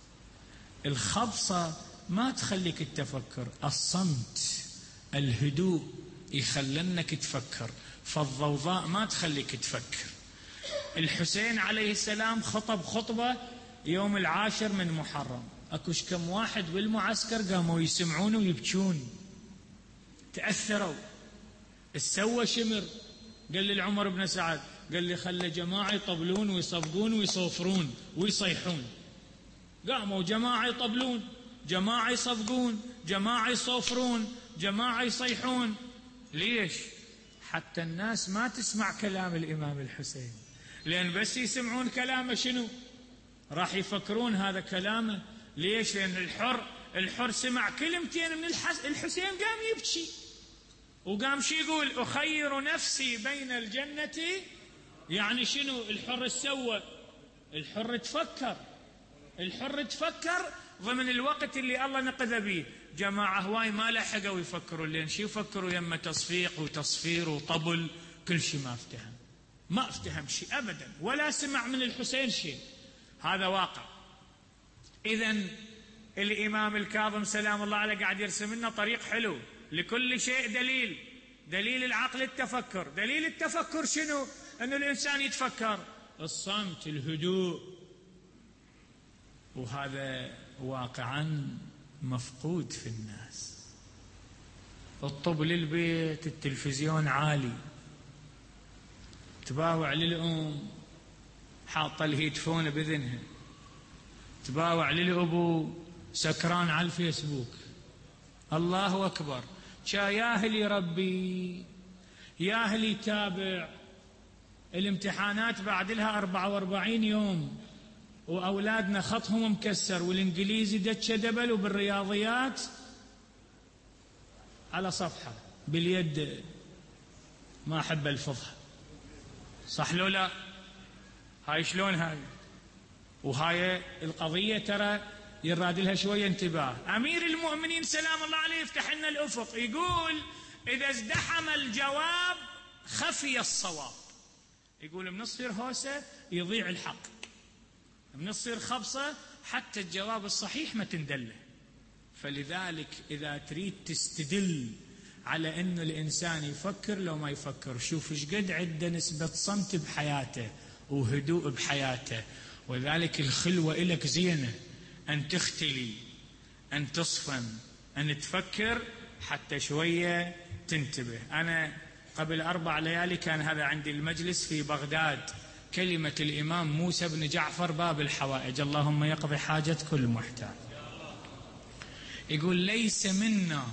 الخبصة ما تخليك تفكر، الصمت الهدوء يخلنك تفكر، فالضوضاء ما تخليك تفكر. الحسين عليه السلام خطب خطبة يوم العاشر من محرم، اكوش كم واحد بالمعسكر قاموا يسمعون ويبكون، تأثروا. السوى شمر، قال لي العمر بن سعد، قال لي خلى جماعة يطبلون ويصفقون ويصوفرون ويصيحون. قاموا جماعة يطبلون، جماعة يصفقون، جماعة يصوفرون، جماعة يصيحون. ليش؟ حتى الناس ما تسمع كلام الإمام الحسين، لأن بس يسمعون كلامه شنو؟ راح يفكرون هذا كلامه. ليش؟ لأن الحر الحر سمع كلمتين من الحسين قام يبكي، وقام شي يقول أخير نفسي بين الجنة، يعني شنو؟ الحر سوى، الحر تفكر، الحر تفكر ضمن الوقت اللي الله نقذ به. جماعة هواي ما لحقوا يفكروا، لين شي يفكروا يما تصفيق وتصفير وطبل، كل شي ما افتهم، ما افتهم شي أبدا، ولا سمع من الحسين شيء. هذا واقع. إذن الإمام الكاظم سلام الله عليه قاعد يرسم لنا طريق حلو، لكل شيء دليل. دليل العقل التفكر. دليل التفكر شنو؟ أن الإنسان يتفكر، الصمت، الهدوء. وهذا واقعا مفقود في الناس. الطب للبيت، التلفزيون عالي، تباوع للأم حاطة الهيدفون بذنها، تباوع للأبو سكران على الفيسبوك. الله أكبر. شا ياهل يربي، ياهل يتابع. الامتحانات بعد لها أربعة وأربعين يوم، وأولادنا خطهم مكسر، والإنجليزي دتش دبل، وبالرياضيات على صفحة باليد، ما أحب الفضها. صح لو لا؟ هاي شلون هاي؟ وهاي القضية ترى يراد لها شوية انتباه. أمير المؤمنين سلام الله عليه يفتح لنا الأفق، يقول إذا ازدحم الجواب خفي الصواب. يقول من تصير هوسة يضيع الحق، من تصير خبصة حتى الجواب الصحيح ما تندله. فلذلك إذا تريد تستدل على أنه الإنسان يفكر لو ما يفكر، شوف ايش قد عنده نسبة صمت بحياته وهدوء بحياته. وذلك الخلوة إلك زينة، أن تختلي، أن تصفن، أن تفكر حتى شوية تنتبه. أنا قبل أربع ليالي كان هذا عندي المجلس في بغداد، كلمة الإمام موسى بن جعفر باب الحوائج، اللهم يقضي حاجة كل محتاج. يقول ليس منا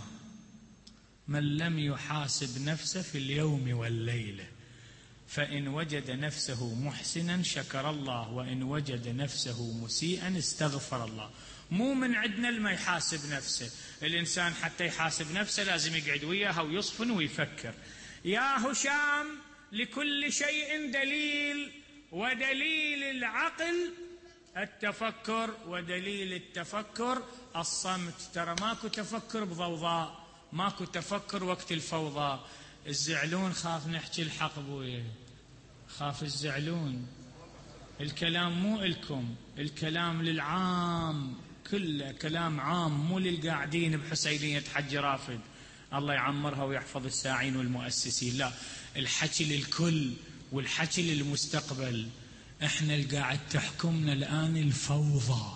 من لم يحاسب نفسه في اليوم والليلة، فإن وجد نفسه محسنا شكر الله، وإن وجد نفسه مسيئا استغفر الله. مو من عندنا لما يحاسب نفسه. الإنسان حتى يحاسب نفسه لازم يقعد وياها ويصفن ويفكر. يا هشام لكل شيء دليل، ودليل العقل التفكر، ودليل التفكر الصمت. ترى ماكو تفكر بضوضاء، ماكو تفكر وقت الفوضى. الزعلون خاف نحكي الحق بويه، خاف الزعلون. الكلام مو إلكم، الكلام للعام كله، كلام عام، مو للقاعدين بحسينية حج رافد الله يعمرها ويحفظ الساعين والمؤسسين، لا، الحكي للكل والحكي للمستقبل. احنا القاعد تحكمنا الآن الفوضى،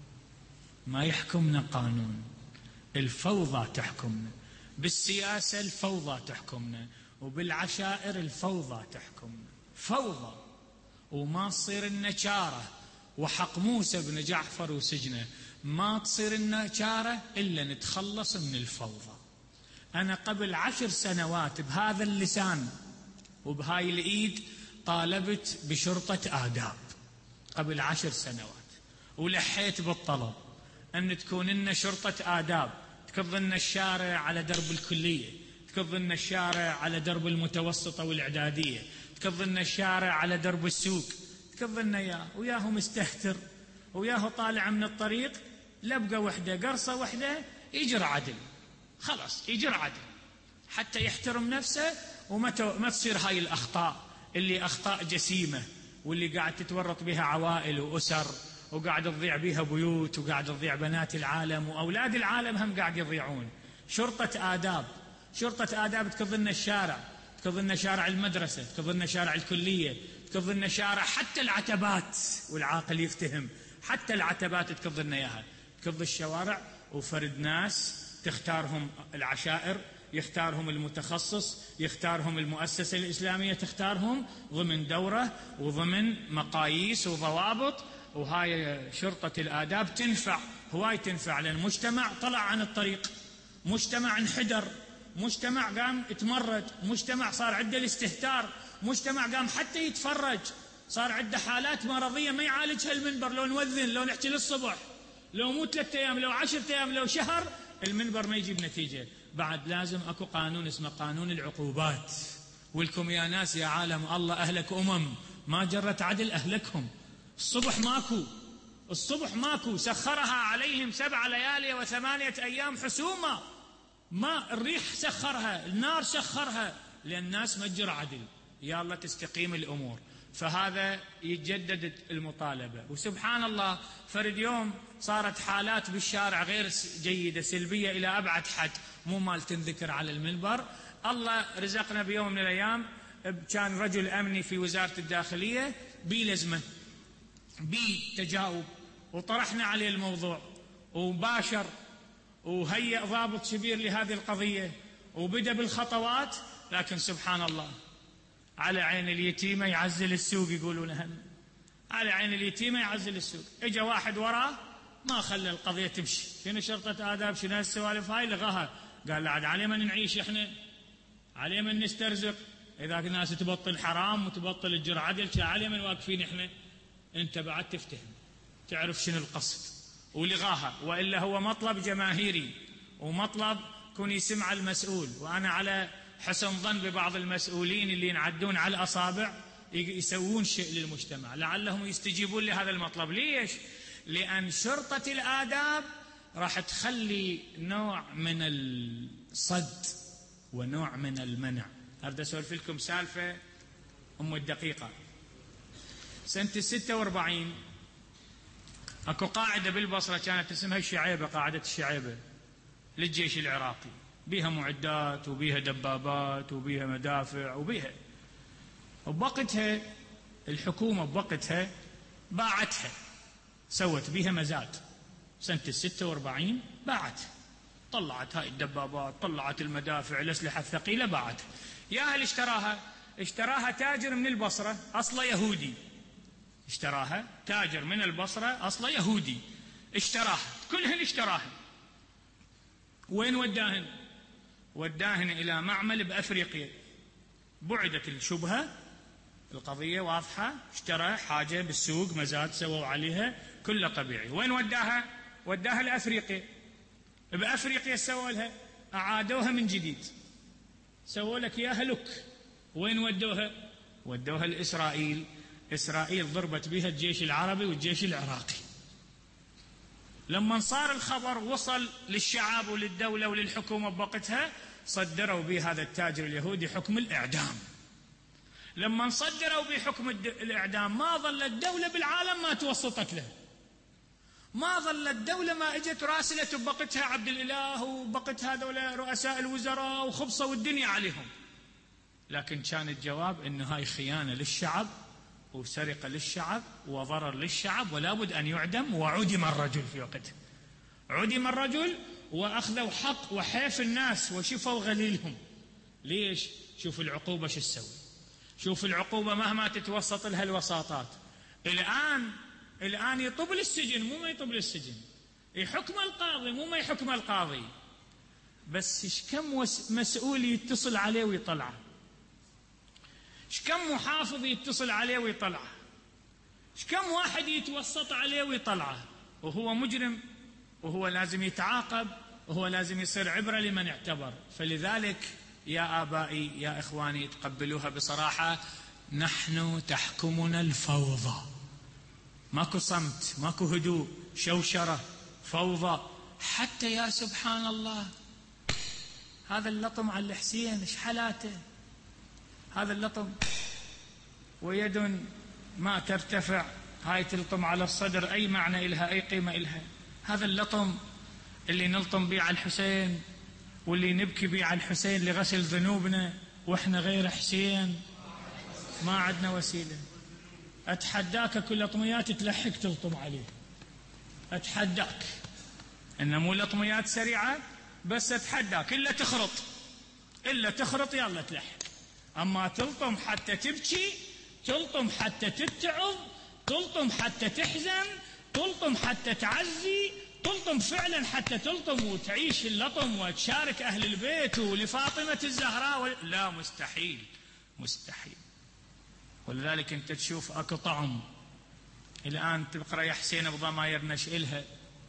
ما يحكمنا قانون، الفوضى تحكمنا. بالسياسة الفوضى تحكمنا، وبالعشائر الفوضى تحكمنا، فوضى. وما تصير النشارة. وحق موسى بن جعفر وسجنه ما تصير النشارة إلا نتخلص من الفوضى. أنا قبل عشر سنوات بهذا اللسان وبهاي الإيد طالبت بشرطة آداب قبل عشر سنوات، ولحيت بالطلب أن تكون لنا شرطة آداب، تكض لنا الشارع على درب الكلية، تكض لنا الشارع على درب المتوسطة والإعدادية، تكض لنا الشارع على درب السوق، تكض لنا إياه. وياه مستهتر، وياه طالع من الطريق لبقة وحدة، قرصة وحدة، يجر عدل، خلاص يجر عدل حتى يحترم نفسه، وما ما تصير هاي الأخطاء اللي أخطاء جسيمة، واللي قاعد تتورط بها عوائل وأسر، وقاعد تضيع بها بيوت، وقاعد تضيع بنات العالم وأولاد العالم هم قاعد يضيعون. شرطة آداب، شرطة آداب تكض لنا الشارع، تكض لنا شارع المدرسة، تكض لنا شارع الكلية، تكض لنا شارع حتى العتبات، والعاقل يفتهم، حتى العتبات تكض لنا إياها. تكض الشوارع وفرد ناس تختارهم العشائر، يختارهم المتخصص، يختارهم المؤسسة الإسلامية، تختارهم ضمن دورة وضمن مقاييس وضوابط. وهاي شرطة الآداب تنفع، هواي تنفع، لأن مجتمع طلع عن الطريق، مجتمع انحدر، مجتمع قام اتمرد، مجتمع صار عنده الاستهتار، مجتمع قام حتى يتفرج، صار عنده حالات مرضية ما يعالجها المنبر، لو نوذن، لو نحكي للصبح، لو مو ثلاثة أيام، لو عشرة أيام، لو شهر، المنبر ما يجيب نتيجة. بعد لازم أكو قانون اسمه قانون العقوبات. ولكم يا ناس يا عالم الله أهلك أمم ما جرت عدل أهلكهم. الصبح ماكو، الصبح ماكو، سخرها عليهم سبع ليالي وثمانية أيام حسوما. ما الريح سخرها، النار سخرها، لأن الناس ما تجرى عدل. يا الله تستقيم الأمور. فهذا يتجدد المطالبة. وسبحان الله فرد يوم صارت حالات بالشارع غير جيدة، سلبية إلى أبعد حد، مو مال تنذكر على المنبر. الله رزقنا بيوم من الأيام كان رجل أمني في وزارة الداخلية بي لزمة بي تجاوب، وطرحنا عليه الموضوع وباشر وهيئ ضابط كبير لهذه القضية وبدأ بالخطوات. لكن سبحان الله على عين اليتيمة يعزل السوق، يقولون هم على عين اليتيمة يعزل السوق. اجا واحد وراه ما خلى القضية تمشي. شنو شرطة آداب، شنو هالسوالف هاي، لغاها. قال لا عاد علي من نعيش احنا، علي من نسترزق. اذا الناس تبطل حرام وتبطل الجر عدل، علي من واقفين احنا. انت بعد تفتهم تعرف شنو القصد ولغاها. والا هو مطلب جماهيري ومطلب كون يسمع المسؤول. وانا على حسن ظن ببعض المسؤولين اللي ينعدون على الأصابع يسوون شيء للمجتمع لعلهم يستجيبون لهذا المطلب. ليش؟ لأن شرطة الآداب راح تخلي نوع من الصد ونوع من المنع. أريد أسولف لكم سالفة أم الدقيقة. سنة الستة واربعين أكو قاعدة بالبصرة كانت اسمها الشعيبة، قاعدة الشعيبة للجيش العراقي، بيها معدات وبيها دبابات وبيها مدافع وبيها. وبوقتها الحكومة بوقتها باعتها، سوت بيها مزاد سنة الستة واربعين، باعتها، طلعت هاي الدبابات، طلعت المدافع، الأسلحة الثقيلة، باعتها. يا هل اشتراها؟ اشتراها تاجر من البصرة أصله يهودي، اشتراها تاجر من البصرة أصله يهودي، اشتراها كلهن اشتراهن. وين وداهن؟ وداهن إلى معمل بأفريقيا. بعدت الشبهة، القضية واضحة، اشترى حاجة بالسوق مزاد سووا عليها كله طبيعي. وين وداها؟ وداها لأفريقيا. بأفريقيا سووا لها، أعادوها من جديد، سووا لك إياها لك. وين ودوها؟ ودوها لإسرائيل. إسرائيل ضربت بها الجيش العربي والجيش العراقي. لما صار الخبر وصل للشعب وللدولة وللحكومة بوقتها، صدروا به هذا التاجر اليهودي حكم الإعدام. لما صدروا به حكم الإعدام ما ظلت دولة بالعالم ما توسطت له، ما ظلت دولة ما اجت راسلت بوقتها عبد الإله وبوقتها هذول رؤساء الوزراء وخبصوا الدنيا عليهم. لكن كان الجواب إنه هاي خيانة للشعب وسرقة للشعب وضرر للشعب، ولا بد أن يعدم. وعدم الرجل في وقته، عدم الرجل، وأخذوا حق وحيف الناس وشفوا غليلهم. ليش؟ شوف العقوبة شو تسوي، شوف العقوبة مهما تتوسط لها الوساطات. الآن الآن يطب للسجن مو ما يطب للسجن، يحكم القاضي مو ما يحكم القاضي، بس إيش كم مسؤول يتصل عليه ويطلعه، إيش كم محافظ يتصل عليه ويطلعه، إيش كم واحد يتوسط عليه ويطلعه، وهو مجرم وهو لازم يتعاقب وهو لازم يصير عبرة لمن اعتبر. فلذلك يا آبائي يا إخواني تقبلوها بصراحة، نحن تحكمنا الفوضى، ماكو صمت، ماكو هدوء، شوشرة، فوضى. حتى يا سبحان الله هذا اللطم على الحسين ايش حالاته، هذا اللطم ويد ما ترتفع، هاي تلطم على الصدر، أي معنى إلها أي قيمة إلها. هذا اللطم اللي نلطم بيه على الحسين واللي نبكي بيه على الحسين لغسل ذنوبنا، وإحنا غير حسين ما عندنا وسيلة. أتحداك كل لطميات تلحق تلطم عليه، أتحداك، إنه مو لطميات سريعة بس أتحداك، إلا تخرط إلا تخرط يلا تلحق. أما تلطم حتى تبكي، تلطم حتى تتعظ، تلطم حتى تحزن، تلطم حتى تعزي، تلطم فعلا حتى تلطم وتعيش اللطم وتشارك أهل البيت ولفاطمة الزهراء و... لا، مستحيل مستحيل. ولذلك أنت تشوف أكو طعم الآن تقرأ يا حسين بضماير نشئلها،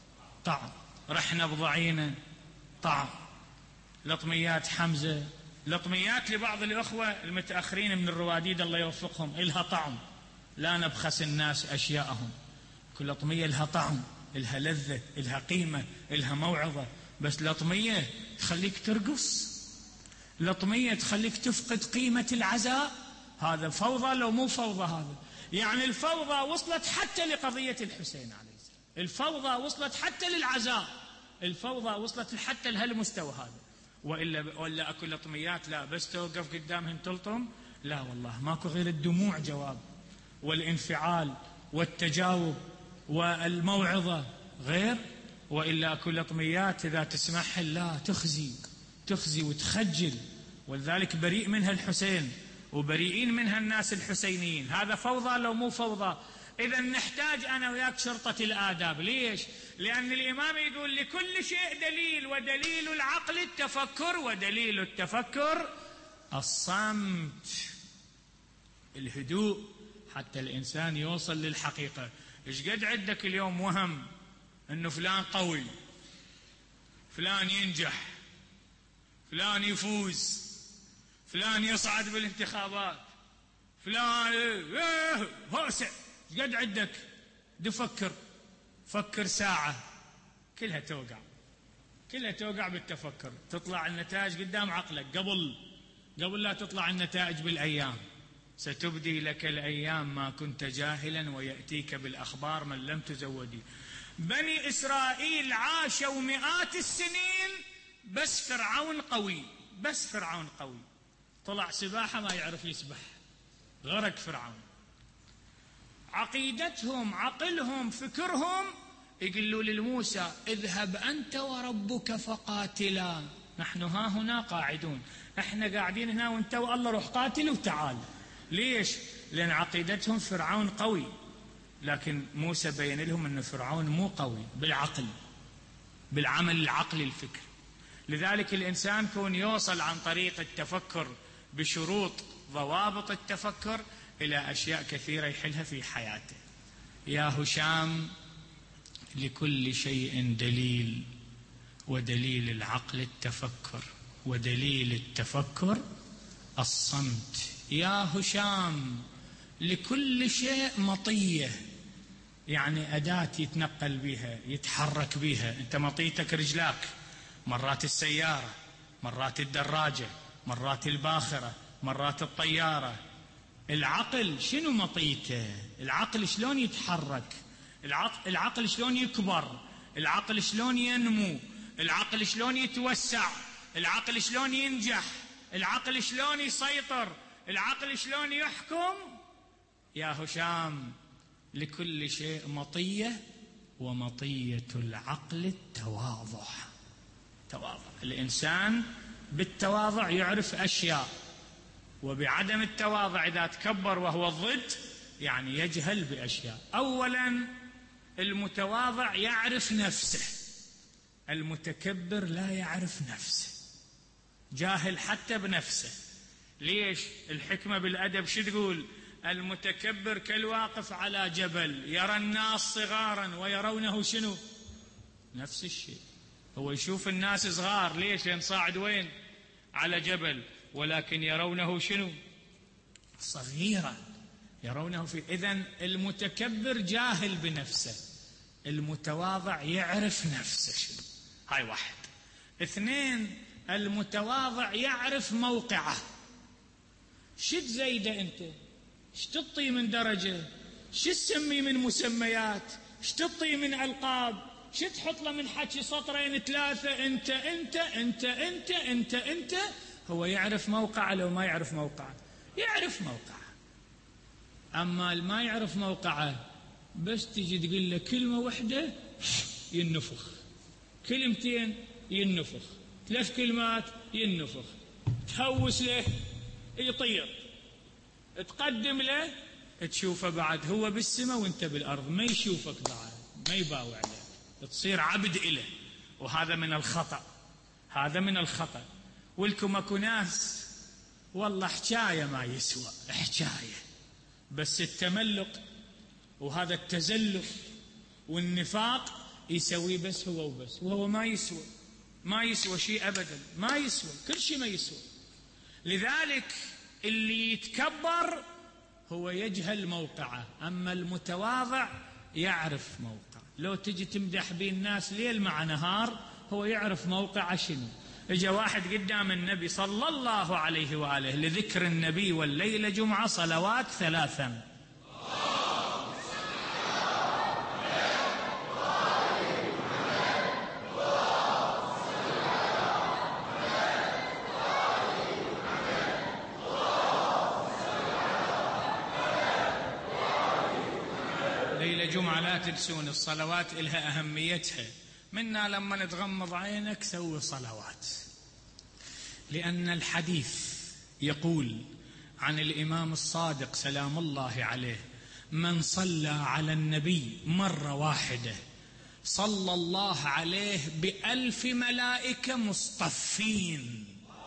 طعم، رحنا بضعينا طعم، لطميات حمزة، لطميات لبعض الأخوة المتأخرين من الرواديد الله يوفقهم إلها طعم، لا نبخس الناس أشياءهم، كل لطمية إلها طعم، إلها لذة، إلها قيمة، إلها موعظة. بس لطمية تخليك ترقص، لطمية تخليك تفقد قيمة العزاء، هذا فوضى لو مو فوضى. هذا يعني الفوضى وصلت حتى لقضية الحسين عليه السلام، الفوضى وصلت حتى للعزاء، الفوضى وصلت حتى لهالمستوى هذا. وإلا ولا أكو لطميات لا بس توقف قدامهم تلطم، لا والله ماكو غير الدموع جواب، والانفعال والتجاوب والموعظة غير. وإلا أكو لطميات إذا تسمعها لا تخزي تخزي وتخجل، ولذلك بريء منها الحسين وبريئين منها الناس الحسينيين. هذا فوضى لو مو فوضى. إذا نحتاج أنا وياك شرطة الآداب. ليش؟ لأن الإمام يقول لكل شيء دليل، ودليل العقل التفكر، ودليل التفكر الصمت، الهدوء، حتى الإنسان يوصل للحقيقة. إيش قد عندك اليوم وهم أنه فلان قوي، فلان ينجح، فلان يفوز، فلان يصعد بالانتخابات، فلان هوسع، إيش قد عندك؟ تفكر فكر ساعة كلها توقع، كلها توقع بالتفكر. تطلع النتائج قدام عقلك قبل قبل لا تطلع النتائج بالأيام. ستبدي لك الأيام ما كنت جاهلا، ويأتيك بالأخبار من لم تزودي. بني إسرائيل عاشوا مئات السنين بس فرعون قوي، بس فرعون قوي، طلع سباحة ما يعرف يسبح، غرق فرعون. عقيدتهم، عقلهم، فكرهم يقولوا للموسى اذهب أنت وربك فقاتلا، نحن ها هنا قاعدون، احنا قاعدين هنا وانت والله روح قاتل وتعال. ليش؟ لأن عقيدتهم فرعون قوي، لكن موسى بين لهم أن فرعون مو قوي بالعقل، بالعمل العقلي الفكري. لذلك الإنسان كون يوصل عن طريق التفكر بشروط ضوابط التفكر إلى أشياء كثيرة يحلها في حياته. يا هشام لكل شيء دليل، ودليل العقل التفكر، ودليل التفكر الصمت. يا هشام لكل شيء مطية، يعني أداة يتنقل بها يتحرك بها. أنت مطيتك رجلاك، مرات السيارة، مرات الدراجة، مرات الباخرة، مرات الطيارة. العقل شنو مطيته؟ العقل شلون يتحرك؟ العقل, العقل شلون يكبر؟ العقل شلون ينمو؟ العقل شلون يتوسع؟ العقل شلون ينجح؟ العقل شلون يسيطر؟ العقل شلون يحكم؟ يا هشام لكل شيء مطية، ومطية العقل التواضع. تواضع الإنسان، بالتواضع يعرف أشياء، وبعدم التواضع إذا تكبر وهو الضد يعني يجهل بأشياء. أولا المتواضع يعرف نفسه، المتكبر لا يعرف نفسه، جاهل حتى بنفسه. ليش؟ الحكمة بالأدب شو تقول؟ المتكبر كالواقف على جبل يرى الناس صغارا ويرونه شنو؟ نفس الشيء. هو يشوف الناس صغار، ليش؟ لأن صاعد وين؟ على جبل، ولكن يرونه شنو؟ صغيرا، يرونه في. إذن المتكبر جاهل بنفسه، المتواضع يعرف نفسه شنو. هاي واحد. اثنين المتواضع يعرف موقعه. شد زيده انت؟ شتطي من درجة؟ شتسمي من مسميات؟ شتطي من ألقاب؟ شتحط له من حكي سطرين ثلاثة؟ انت انت انت انت انت انت. هو يعرف موقعه لو ما يعرف موقعه؟ يعرف موقعه. أما ما يعرف موقعه بس تجي تقول له كلمة واحدة ينفخ، كلمتين ينفخ، ثلاث كلمات ينفخ، تهوس له يطير، تقدم له تشوفه بعد هو بالسماء وانت بالأرض، ما يشوفك بعد، ما يباوع لك، تصير عبد إله. وهذا من الخطأ، هذا من الخطأ. ولكم اكو ناس والله حكاية ما يسوى حكاية، بس التملق وهذا التزلف والنفاق يسوي بس هو وبس، وهو ما يسوى، ما يسوى شيء أبدا، ما يسوى، كل شيء ما يسوى. لذلك اللي يتكبر هو يجهل موقعه، أما المتواضع يعرف موقعه. لو تجي تمدح بين الناس ليل مع نهار هو يعرف موقعه شنو. اجا واحد قدام النبي صلى الله عليه وآله لذكر النبي والليلة جمعة صلوات ثلاثا، ليلة جمعة لا تنسون الصلوات إلها أهميتها. منا لما تغمض عينك سوي صلوات، لأن الحديث يقول عن الإمام الصادق سلام الله عليه: من صلى على النبي مرة واحدة صلى الله عليه بألف ملائكة مصطفين.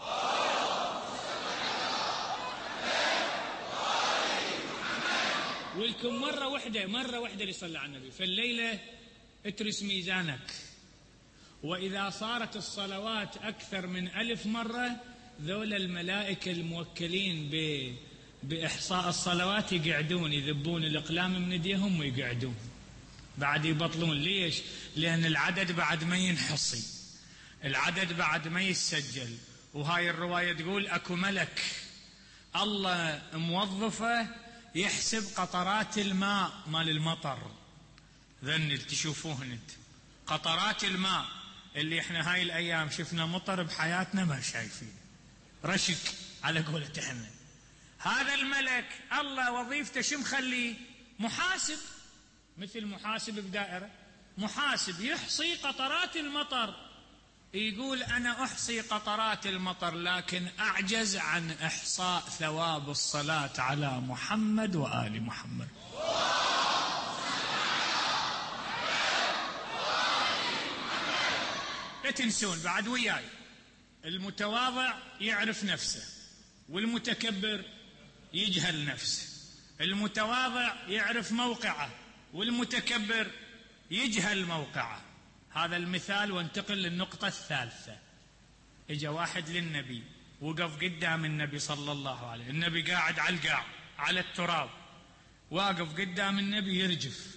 ولكم مرة واحدة، مرة واحدة اللي صلى على النبي فالليلة اترس ميزانك. وإذا صارت الصلوات أكثر من ألف مرة ذول الملائكة الموكلين بإحصاء الصلوات يقعدون يذبون الأقلام من يديهم ويقعدون بعد يبطلون. ليش؟ لأن العدد بعد ما ينحصي، العدد بعد ما يسجل. وهاي الرواية تقول أكو ملك الله موظفة يحسب قطرات الماء مال المطر، ذن اللي تشوفوهن انت قطرات الماء اللي احنا هاي الايام شفنا مطر بحياتنا ما شايفين، رشك على قولة احنا. هذا الملك الله وظيفته شو مخليه؟ محاسب، مثل محاسب بدائرة، محاسب يحصي قطرات المطر. يقول أنا أحصي قطرات المطر لكن أعجز عن إحصاء ثواب الصلاة على محمد وآل محمد. لا تنسون بعد وياي، المتواضع يعرف نفسه والمتكبر يجهل نفسه. المتواضع يعرف موقعه والمتكبر يجهل موقعه. هذا المثال. وانتقل للنقطة الثالثة. اجا واحد للنبي وقف قدام النبي صلى الله عليه، النبي قاعد على القاع على التراب، واقف قدام النبي يرجف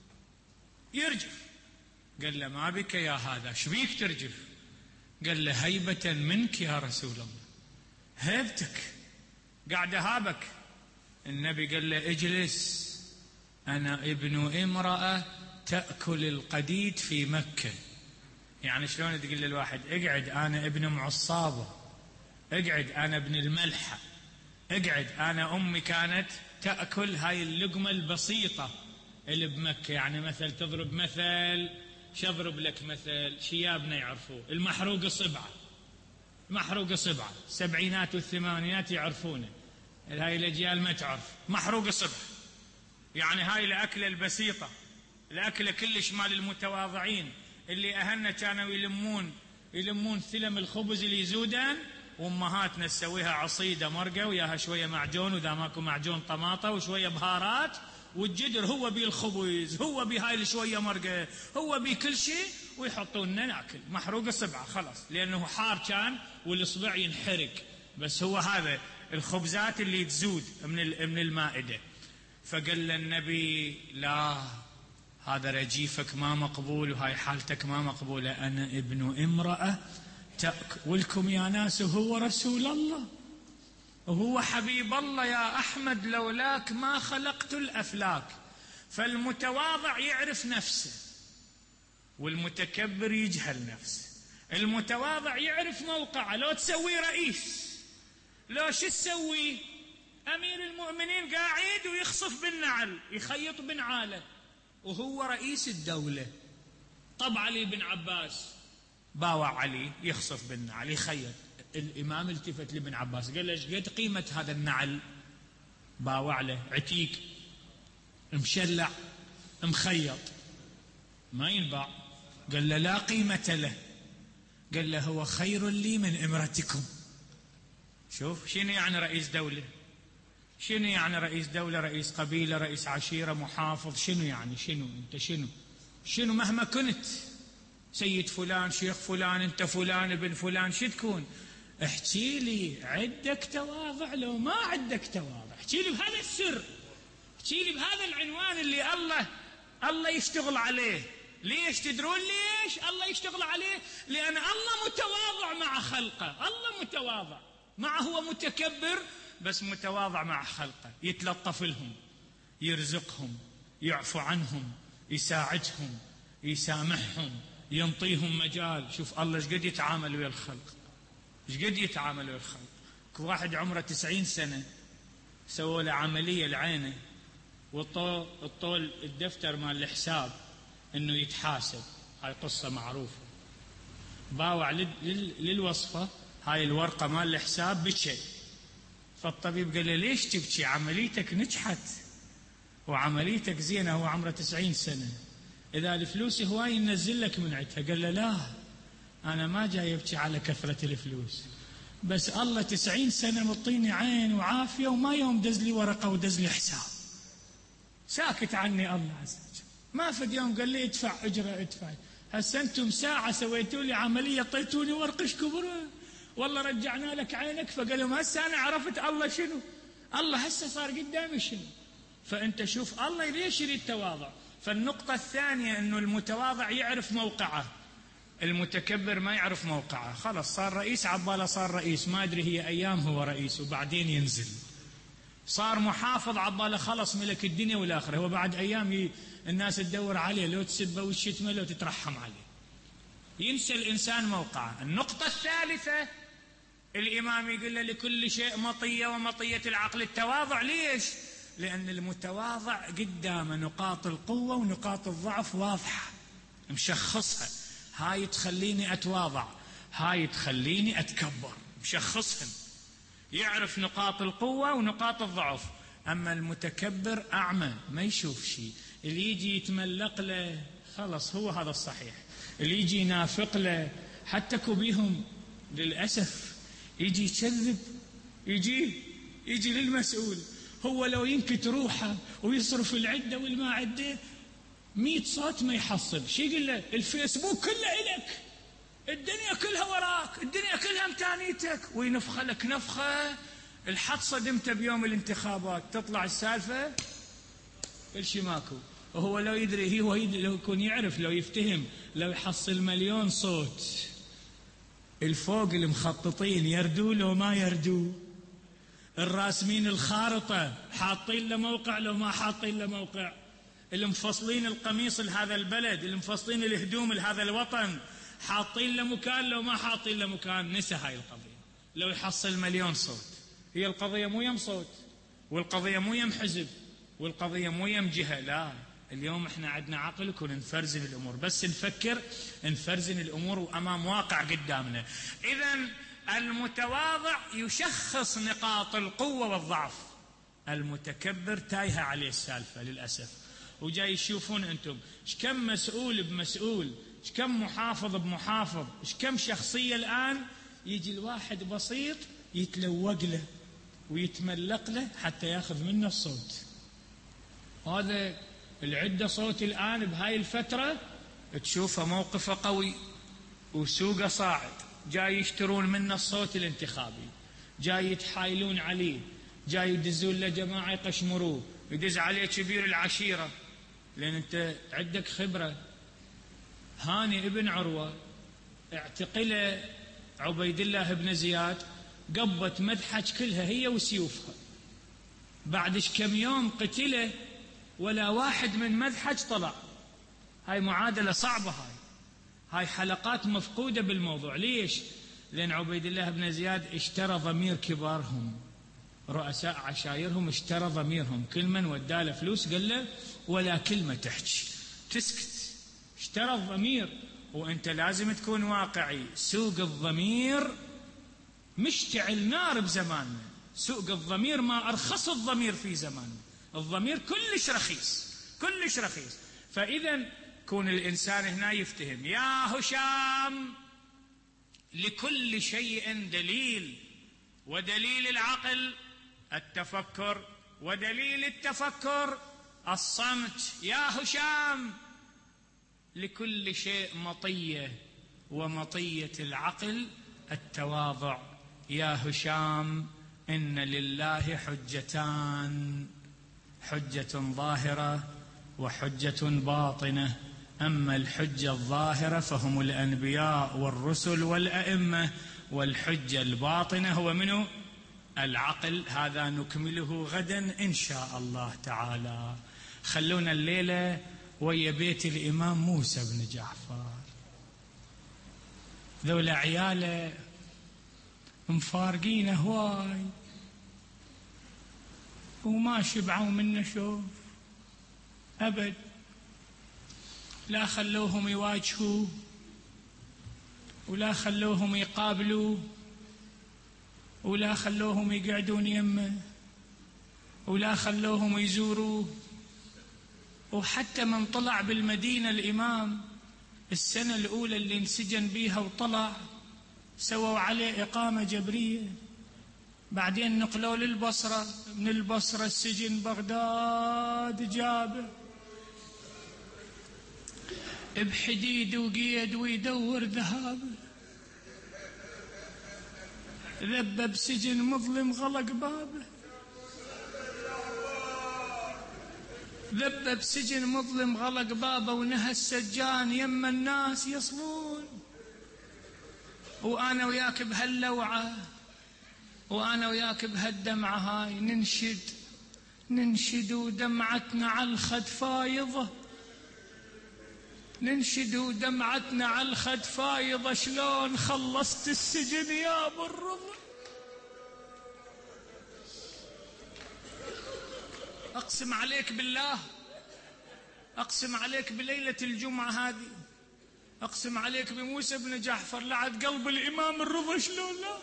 يرجف. قال له ما بك يا هذا، شبيك ترجف؟ قال له هيبة منك يا رسول الله، هيبتك قاعد هابك. النبي قال له اجلس، أنا ابن امرأة تأكل القديد في مكة. يعني شلون تقول للواحد اقعد أنا ابن معصابة، اقعد أنا ابن الملحة، اقعد أنا أمي كانت تأكل هاي اللقمة البسيطة اللي بمكة. يعني مثل تضرب مثل، شضرب لك مثل شيابنا يعرفوه، المحروق صبعة، محروق صبعة، السبعينات والثمانينات يعرفونه، هاي الأجيال ما تعرف محروق صبعة. يعني هاي الأكلة البسيطة، الأكلة كلش مال المتواضعين اللي أهلنا كانوا يلمون يلمون ثلم الخبز اللي يزودان، وأمهاتنا تسويها عصيدة مرقة وياها شوية معجون، وإذا ماكو معجون طماطة وشوية بهارات، والجدر هو بيه الخبز، هو بيه هاي شوية مرقة، هو بيه كل شيء، ويحطون لنا ناكل محروق الصبعة خلاص، لأنه حار كان والإصبع ينحرق. بس هو هذا الخبزات اللي تزود من من المائدة. فقال النبي لا، هذا رجيفك ما مقبول وهاي حالتك ما مقبولة، أنا ابن امرأة تأكلكم يا ناس، وهو رسول الله وهو حبيب الله يا أحمد، لولاك ما خلقت الأفلاك. فالمتواضع يعرف نفسه والمتكبر يجهل نفسه. المتواضع يعرف موقعه، لو تسوي رئيس، لو شو تسوي؟ أمير المؤمنين قاعد ويخصف بالنعل، يخيط بنعاله وهو رئيس الدولة. طب علي بن عباس باوع علي يخصف بالنعل يخيط. الإمام التفت لابن عباس قال له ايش قد قيمة هذا النعل؟ باوع له عتيق مشلع مخيط ما ينباع. قال له لا قيمة له. قال له هو خير لي من امرتكم. شوف شنو يعني رئيس دولة، شنو يعني رئيس دولة، رئيس قبيلة، رئيس عشيرة، محافظ، شنو يعني؟ شنو انت شنو؟ شنو مهما كنت سيد فلان شيخ فلان انت فلان ابن فلان شو تكون؟ احكي لي عندك تواضع لو ما عندك تواضع، احكي لي بهذا السر، احكي لي بهذا العنوان اللي الله الله يشتغل عليه. ليش تدرون ليش الله يشتغل عليه؟ لأن الله متواضع مع خلقه، الله متواضع مع هو متكبر بس متواضع مع خلقه، يتلطف لهم، يرزقهم، يعفو عنهم، يساعدهم، يسامحهم، ينطيهم مجال. شوف الله ايش قد يتعامل ويا الخلق، ايش قد يتعامل ويا الخلق. واحد عمره تسعين سنة سووا له عملية لعينه وطول الطول الدفتر مال الحساب انه يتحاسب، هاي قصة معروفة. باوع للوصفة هاي الورقة مال الحساب بكى، فالطبيب قال له ليش تبكي؟ عمليتك نجحت وعمليتك زينة، هو عمره تسعين سنة، إذا الفلوس هواي ننزل لك من عندها. قال له لا، أنا ما جاي يبكي على كثرة الفلوس، بس الله تسعين سنة مطيني عين وعافية وما يوم دز لي ورقة ودز لي حساب، ساكت عني الله عز وجل. ما في يوم قال لي ادفع أجرة ادفع. هسه أنتم ساعة سويتوا لي عملية طيتوني ورقش كبرى والله رجعنا لك عينك. فقال لهم هسه أنا عرفت الله شنو، الله هسه صار قدامي شنو. فأنت شوف الله ليش يريد تواضع. فالنقطة الثانية أنه المتواضع يعرف موقعه، المتكبر ما يعرف موقعه. خلص صار رئيس عباله صار رئيس، ما أدري هي أيام هو رئيس وبعدين ينزل. صار محافظ عباله خلص ملك الدنيا والآخرة، هو بعد أيام ي... الناس تدور عليه، لو تسبه وتشتمه لو تترحم عليه. ينسى الإنسان موقعه. النقطة الثالثة الإمام يقول له لكل شيء مطية ومطية العقل التواضع. ليش؟ لأن المتواضع قدامه نقاط القوة ونقاط الضعف واضحة مشخصها، هاي تخليني أتواضع، هاي تخليني أتكبر، مشخصهم، يعرف نقاط القوة ونقاط الضعف. أما المتكبر أعمى ما يشوف شيء، اللي يجي يتملق له خلص هو هذا الصحيح، اللي يجي ينافق له حتى كبيهم للأسف يجي يكذب، يجي يجي للمسؤول، هو لو ينكت روحه ويصرف العدة والماعدة مئة صوت ما يحصل. شي يقول له الفيسبوك كله إلك، الدنيا كلها وراك، الدنيا كلها امتانيتك، وينفخ لك نفخة الحد صدمته بيوم الانتخابات تطلع السالفة كل شي ماكو. وهو لو يدري، هو لو يكون يعرف، لو يفتهم، لو يحصل مليون صوت الفوق المخططين يردوا لو ما يردوا، الراسمين الخارطة حاطين له موقع لو ما حاطين له موقع، المفصلين القميص لهذا البلد، المفصلين الهدوم لهذا الوطن حاطين له مكان لو ما حاطين له مكان، نسى هاي القضية. لو يحصل مليون صوت. هي القضية مو يم صوت، والقضية مو يم حزب، والقضية مو يم جهة، لا. اليوم احنا عندنا عقل وكنا نفرزن الأمور، بس نفكر نفرزن الأمور وأمام واقع قدامنا. إذن المتواضع يشخص نقاط القوة والضعف، المتكبر تايهة عليه السالفة للأسف. وجاي يشوفون أنتم إيش كم مسؤول بمسؤول، إيش كم محافظ بمحافظ، إيش كم شخصية الآن يجي الواحد بسيط يتلوق له ويتملق له حتى ياخذ منه الصوت. هذا العدة صوت الآن بهاي الفترة تشوفه موقفه قوي وسوقه صاعد، جاي يشترون منه الصوت الانتخابي، جاي يتحايلون عليه، جاي يدزون له جماعة يقشمروه، يدز عليه كبير العشيرة لأن أنت عندك خبرة. هاني ابن عروة اعتقل عبيد الله بن زياد، قبت مدحج كلها هي وسيوفها، بعدش كم يوم قتله ولا واحد من مدحج طلع. هاي معادلة صعبة، هاي هاي حلقات مفقودة بالموضوع. ليش؟ لأن عبيد الله بن زياد اشترى ضمير كبارهم، رؤساء عشائرهم اشترى ضميرهم، كل من وداله فلوس قال له ولا كلمة تحكي، تسكت، اشترى الضمير. وانت لازم تكون واقعي، سوق الضمير مشتعل نار بزماننا، سوق الضمير ما أرخص الضمير في زماننا، الضمير كلش رخيص، كلش رخيص. فإذا كون الإنسان هنا يفتهم، يا هشام لكل شيء دليل، ودليل العقل التفكر، ودليل التفكر الصمت. يا هشام لكل شيء مطية، ومطية العقل التواضع. يا هشام إن لله حجتان، حجة ظاهرة وحجة باطنة. أما الحجة الظاهرة فهم الأنبياء والرسل والأئمة، والحجة الباطنة هو منه العقل. هذا نكمله غدا إن شاء الله تعالى. خلونا الليلة ويا بيت الإمام موسى بن جعفر. ذولا عياله مفارقينه هواي وما شبعوا منه شوف أبد. لا خلوهم يواجهوا، ولا خلوهم يقابلوا، ولا خلوهم يقعدون يمه، ولا خلوهم يزوروا. وحتى من طلع بالمدينة الإمام السنة الأولى اللي انسجن بيها وطلع، سووا عليه إقامة جبرية، بعدين نقلوا للبصرة، من البصرة السجن بغداد جابه بحديد وقيد ويدور ذهابه. ذب بسجن مظلم غلق بابه، ذب بسجن مظلم غلق بابه، ونهى السجان يم الناس يصلون. وأنا وياك بهاللوعة، وأنا وياك بهالدمعة هاي ننشد ننشد ودمعتنا على الخد فايضة، ننشد ودمعتنا على الخد فايضة. شلون خلصت السجن يا أبو الرضا؟ أقسم عليك بالله، أقسم عليك بليلة الجمعة هذه، أقسم عليك بموسى بن جعفر لعد قلب الإمام الرضا. شلون لا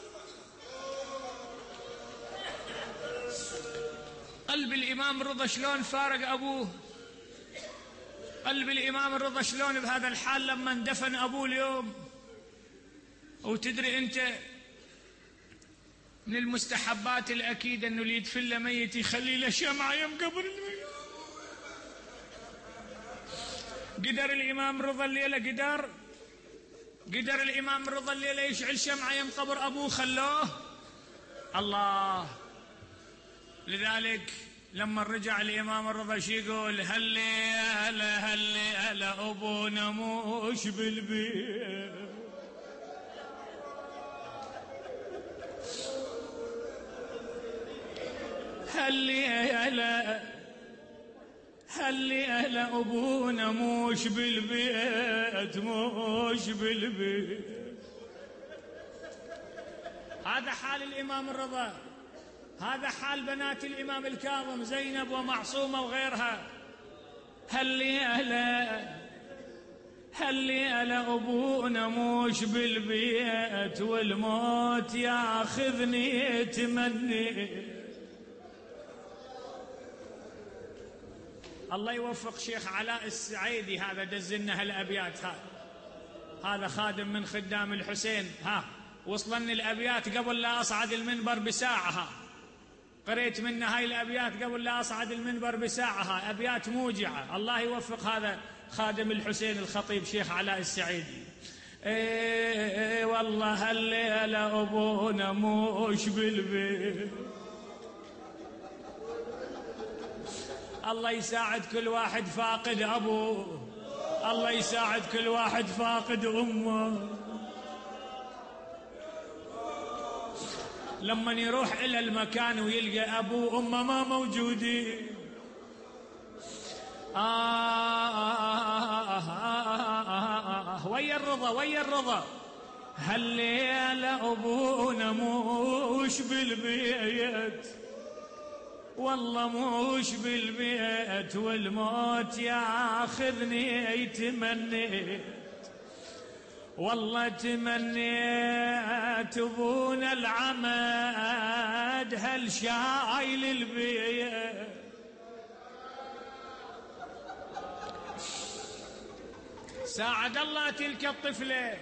قلب الإمام الرضا شلون فارق أبوه، قلب الإمام الرضا شلون بهذا الحال لما اندفن أبوه اليوم. وتدري أنت من المستحبات الأكيدة أنه اللي يدفن له ميت يخلي له شمعة يم قبر الميت. قدر الإمام الرضا الليلة قدر قدر الإمام الرضا الليلة يشعل شمعة يم قبر أبوه، خلوه الله. لذلك لما رجع الإمام الرضا شي يقول؟ هلي هلا هلي هلا أبونا موش بالبيت، هلي هلا هلي هلا أبونا موش بالبيت، موش بالبيت. هذا حال الإمام الرضا، هذا حال بنات الإمام الكاظم زينب ومعصومة وغيرها. هلي هلا هلي هلا أبونا موش بالبيت، والموت ياخذني تمني. الله يوفق شيخ علاء السعيدي، هذا دزلنا هالأبيات. هذا هذا خادم من خدام الحسين. ها وصلني الأبيات قبل لا أصعد المنبر بساعة، ها قريت منها هاي الأبيات قبل لا أصعد المنبر بساعة. ها أبيات موجعة. الله يوفق هذا خادم الحسين الخطيب شيخ علاء السعيدي. ايه والله هالليلة أبونا موش بالبيت. الله يساعد كل واحد فاقد أبوه، الله يساعد كل واحد فاقد أمه. لما يروح إلى المكان ويلقى أبوه وأمه ما موجودين، آه آه آه آه آه ويا الرضا ويا الرضا. هالليلة أبونا موش بالبيت، والله موش بالبيت، والموت ياخذني يتمنيت، والله تمنيت ابونا العمد هل شايل البيت. ساعد الله تلك الطفلة،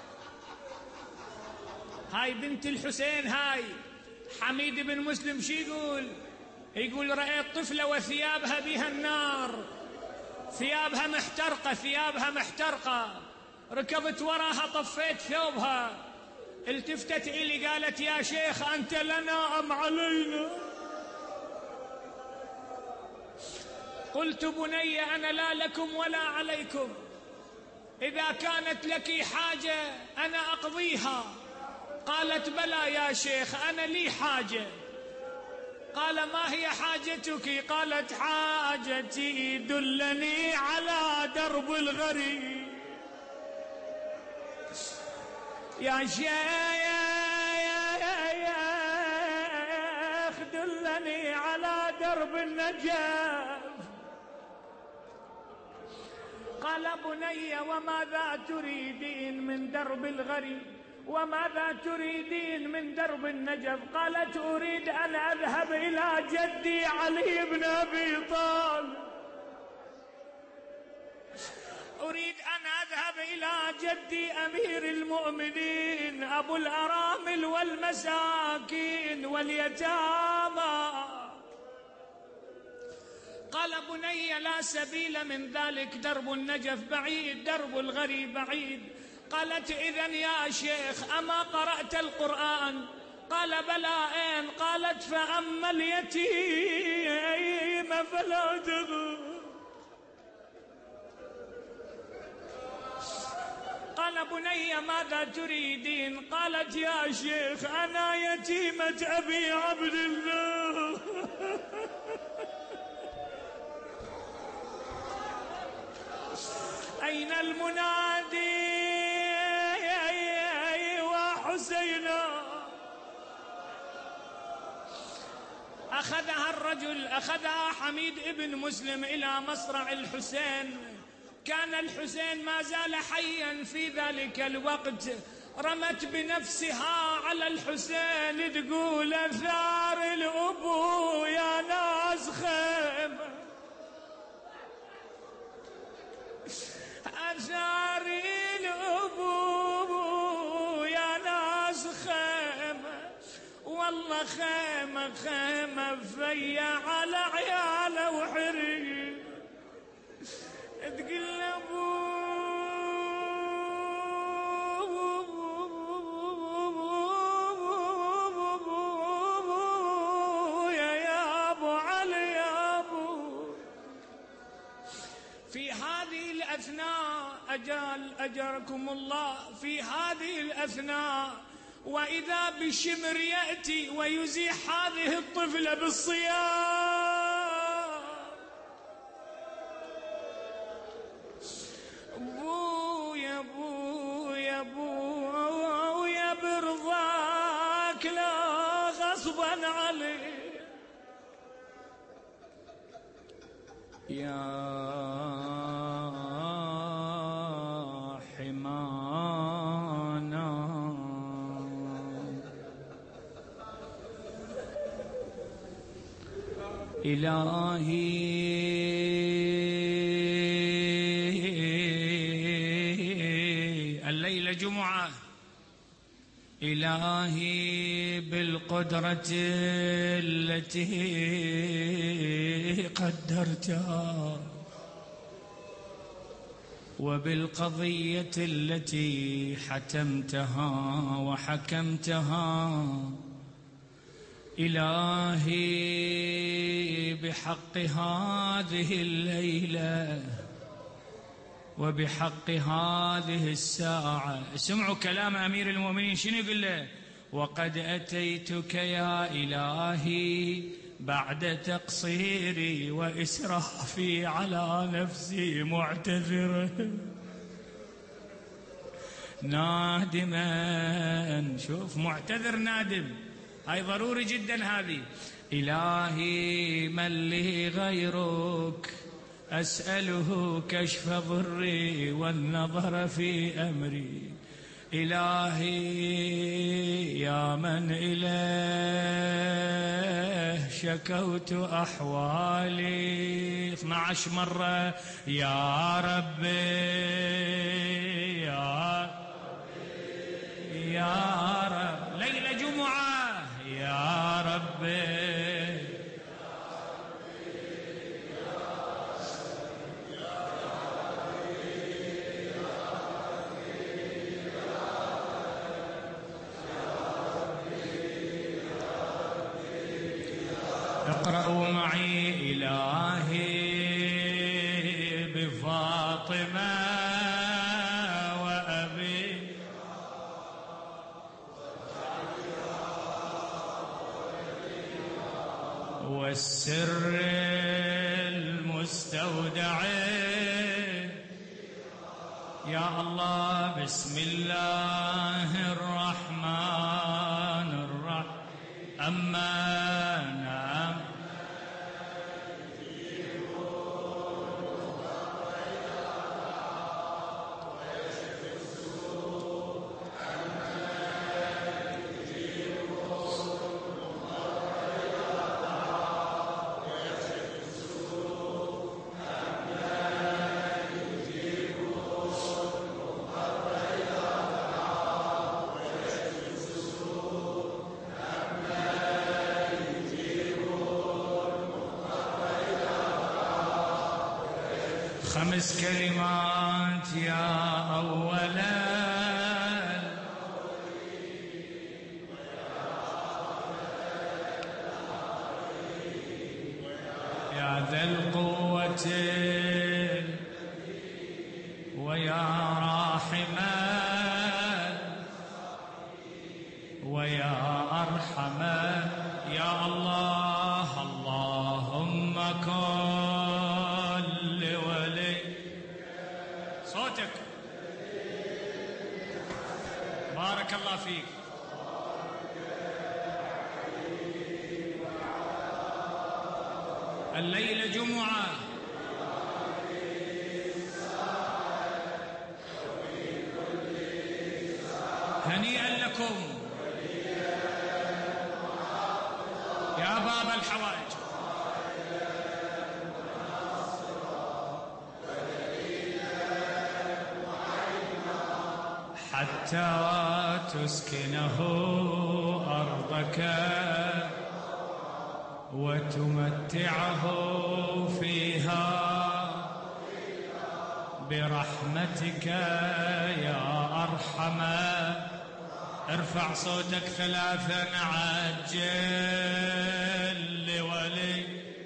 هاي بنت الحسين، هاي حميد بن مسلم شي يقول؟ يقول رأيت طفلة وثيابها بها النار، ثيابها محترقة ثيابها محترقة، ركبت وراها طفيت ثوبها، التفتت إلي قالت يا شيخ أنت لنا أم علينا؟ قلت بني أنا لا لكم ولا عليكم، إذا كانت لك حاجة أنا أقضيها. قالت بلى يا شيخ أنا لي حاجة. قال ما هي حاجتك؟ قالت حاجتي دلني على درب الغريب. يا شيخ دلني على درب النجف. قال بني وماذا تريدين من درب الغريب؟ وماذا تريدين من درب النجف؟ قالت أريد أن أذهب إلى جدي علي بن أبي طالب، أريد أن أذهب إلى جدي أمير المؤمنين أبو الأرامل والمساكين واليتامى. قال بني لا سبيل من ذلك، درب النجف بعيد، درب الغريب بعيد. قالت إذن يا شيخ أما قرأت القرآن؟ قال بلى أين؟ قالت فأما اليتيم فلا تقهر. قال بني ماذا تريدين؟ قالت يا شيخ أنا يتيمة أبي عبد الله. أين المنادي وحسينا؟ أخذها الرجل، أخذها حميد ابن مسلم إلى مصرع الحسين. كان الحسين ما زال حيا في ذلك الوقت. رمت بنفسها على الحسين تقول ثار الأبو يا ناس خيمة، أثار الأبو يا ناس خيمة، والله خيمة خيمة فيا على عياله وحريم. تقول أبو يا يا أبو علي يا أبو. في هذه الأثناء أجل أجركم الله، في هذه الأثناء وإذا بشمر يأتي ويزيح هذه الطفلة بالصيام. بو يا بو يا بو يا برضاك لا غصبا عليه يا حمانا. إلهي الليلة جمعة، إلهي بالقدرة التي قدرتها وبالقضية التي حتمتها وحكمتها، إلهي بحق هذه الليلة وبحق هذه الساعة. اسمعوا كلام أمير المؤمنين شنو يقول له؟ وقد أتيتك يا إلهي بعد تقصيري وإسرافي على نفسي معتذرا نادما. شوف معتذر نادم، هاي ضروري جدا هذه. إلهي من لي غيرك أسأله كشف ضري والنظر في أمري. إلهي يا من إليه شكوت أحوالي اثنى عشر مرة يا ربي يا ربي يا رب. ليلة جمعة يا ربي والسر المستودع يا الله. بسم الله الرحمن الرحيم. أمنا خمس كلمات يا أولا يا ذا القوة ويا راحما ويا أرحما يا الله. اللهم كل ولي صوتك بارك الله فيك. الليلة جمعة هنيئا لكم يا باب الحوائج. حتى تسكنه أرضك وتمتعه فيها برحمتك يا أرحم. ارفع صوتك ثلاثا عجل لولي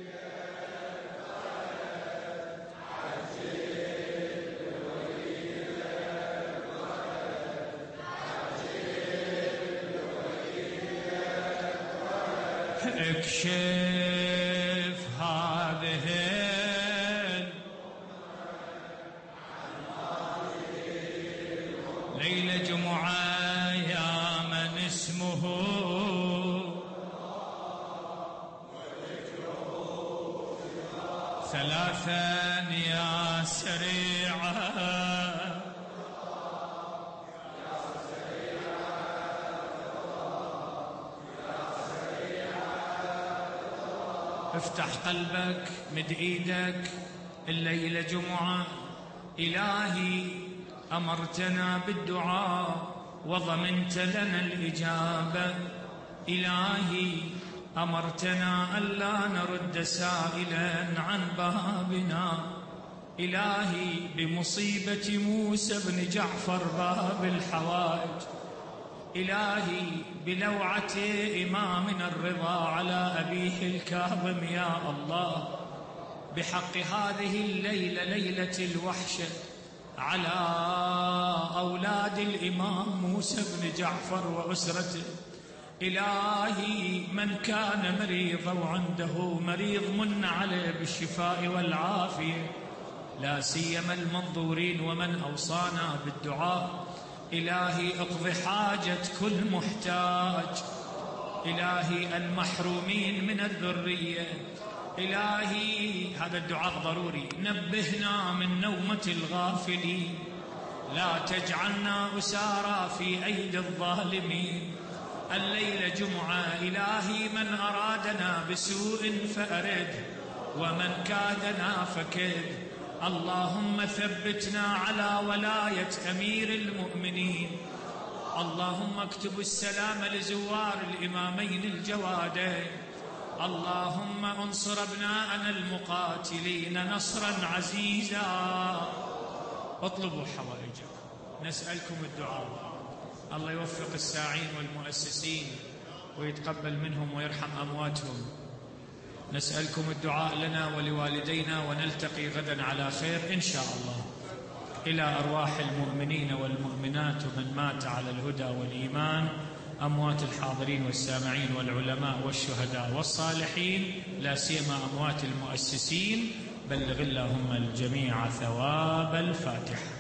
اكشف هذه ليلة جمعة يا من اسمه ثلاثا يا سريعة افتح قلبك مد ايدك. الليلة جمعة إلهي أمرتنا بالدعاء وضمنت لنا الإجابة. إلهي أمرتنا ألا نرد سائلا عن بابنا. إلهي بمصيبة موسى بن جعفر باب الحوائج. إلهي بلوعة إمامنا الرضا على أبيه الكاظم يا الله. بحق هذه الليلة ليلة الوحشة على أولاد الإمام موسى بن جعفر وأسرته. إلهي من كان مريضا وعنده مريض من عليه بالشفاء والعافية، لا سيما المنظورين ومن أوصانا بالدعاء. إلهي اقض حاجة كل محتاج. إلهي المحرومين من الذرية. إلهي هذا الدعاء ضروري. نبهنا من نومة الغافلين، لا تجعلنا أسارى في أيدي الظالمين. الليلة جمعة إلهي من أرادنا بسوء فأرد ومن كادنا فكد. اللهم ثبتنا على ولاية أمير المؤمنين. اللهم اكتب السلام لزوار الإمامين الجوادين. اللهم انصر أبناءنا المقاتلين نصرا عزيزا. اطلبوا حوائجكم. نسألكم الدعاء. الله يوفق الساعين والمؤسسين ويتقبل منهم ويرحم أمواتهم. نسألكم الدعاء لنا ولوالدينا، ونلتقي غدا على خير إن شاء الله. إلى أرواح المؤمنين والمؤمنات ومن مات على الهدى والإيمان أموات الحاضرين والسامعين والعلماء والشهداء والصالحين، لا سيما أموات المؤسسين. بلغ اللهم الجميع ثواب الفاتحة.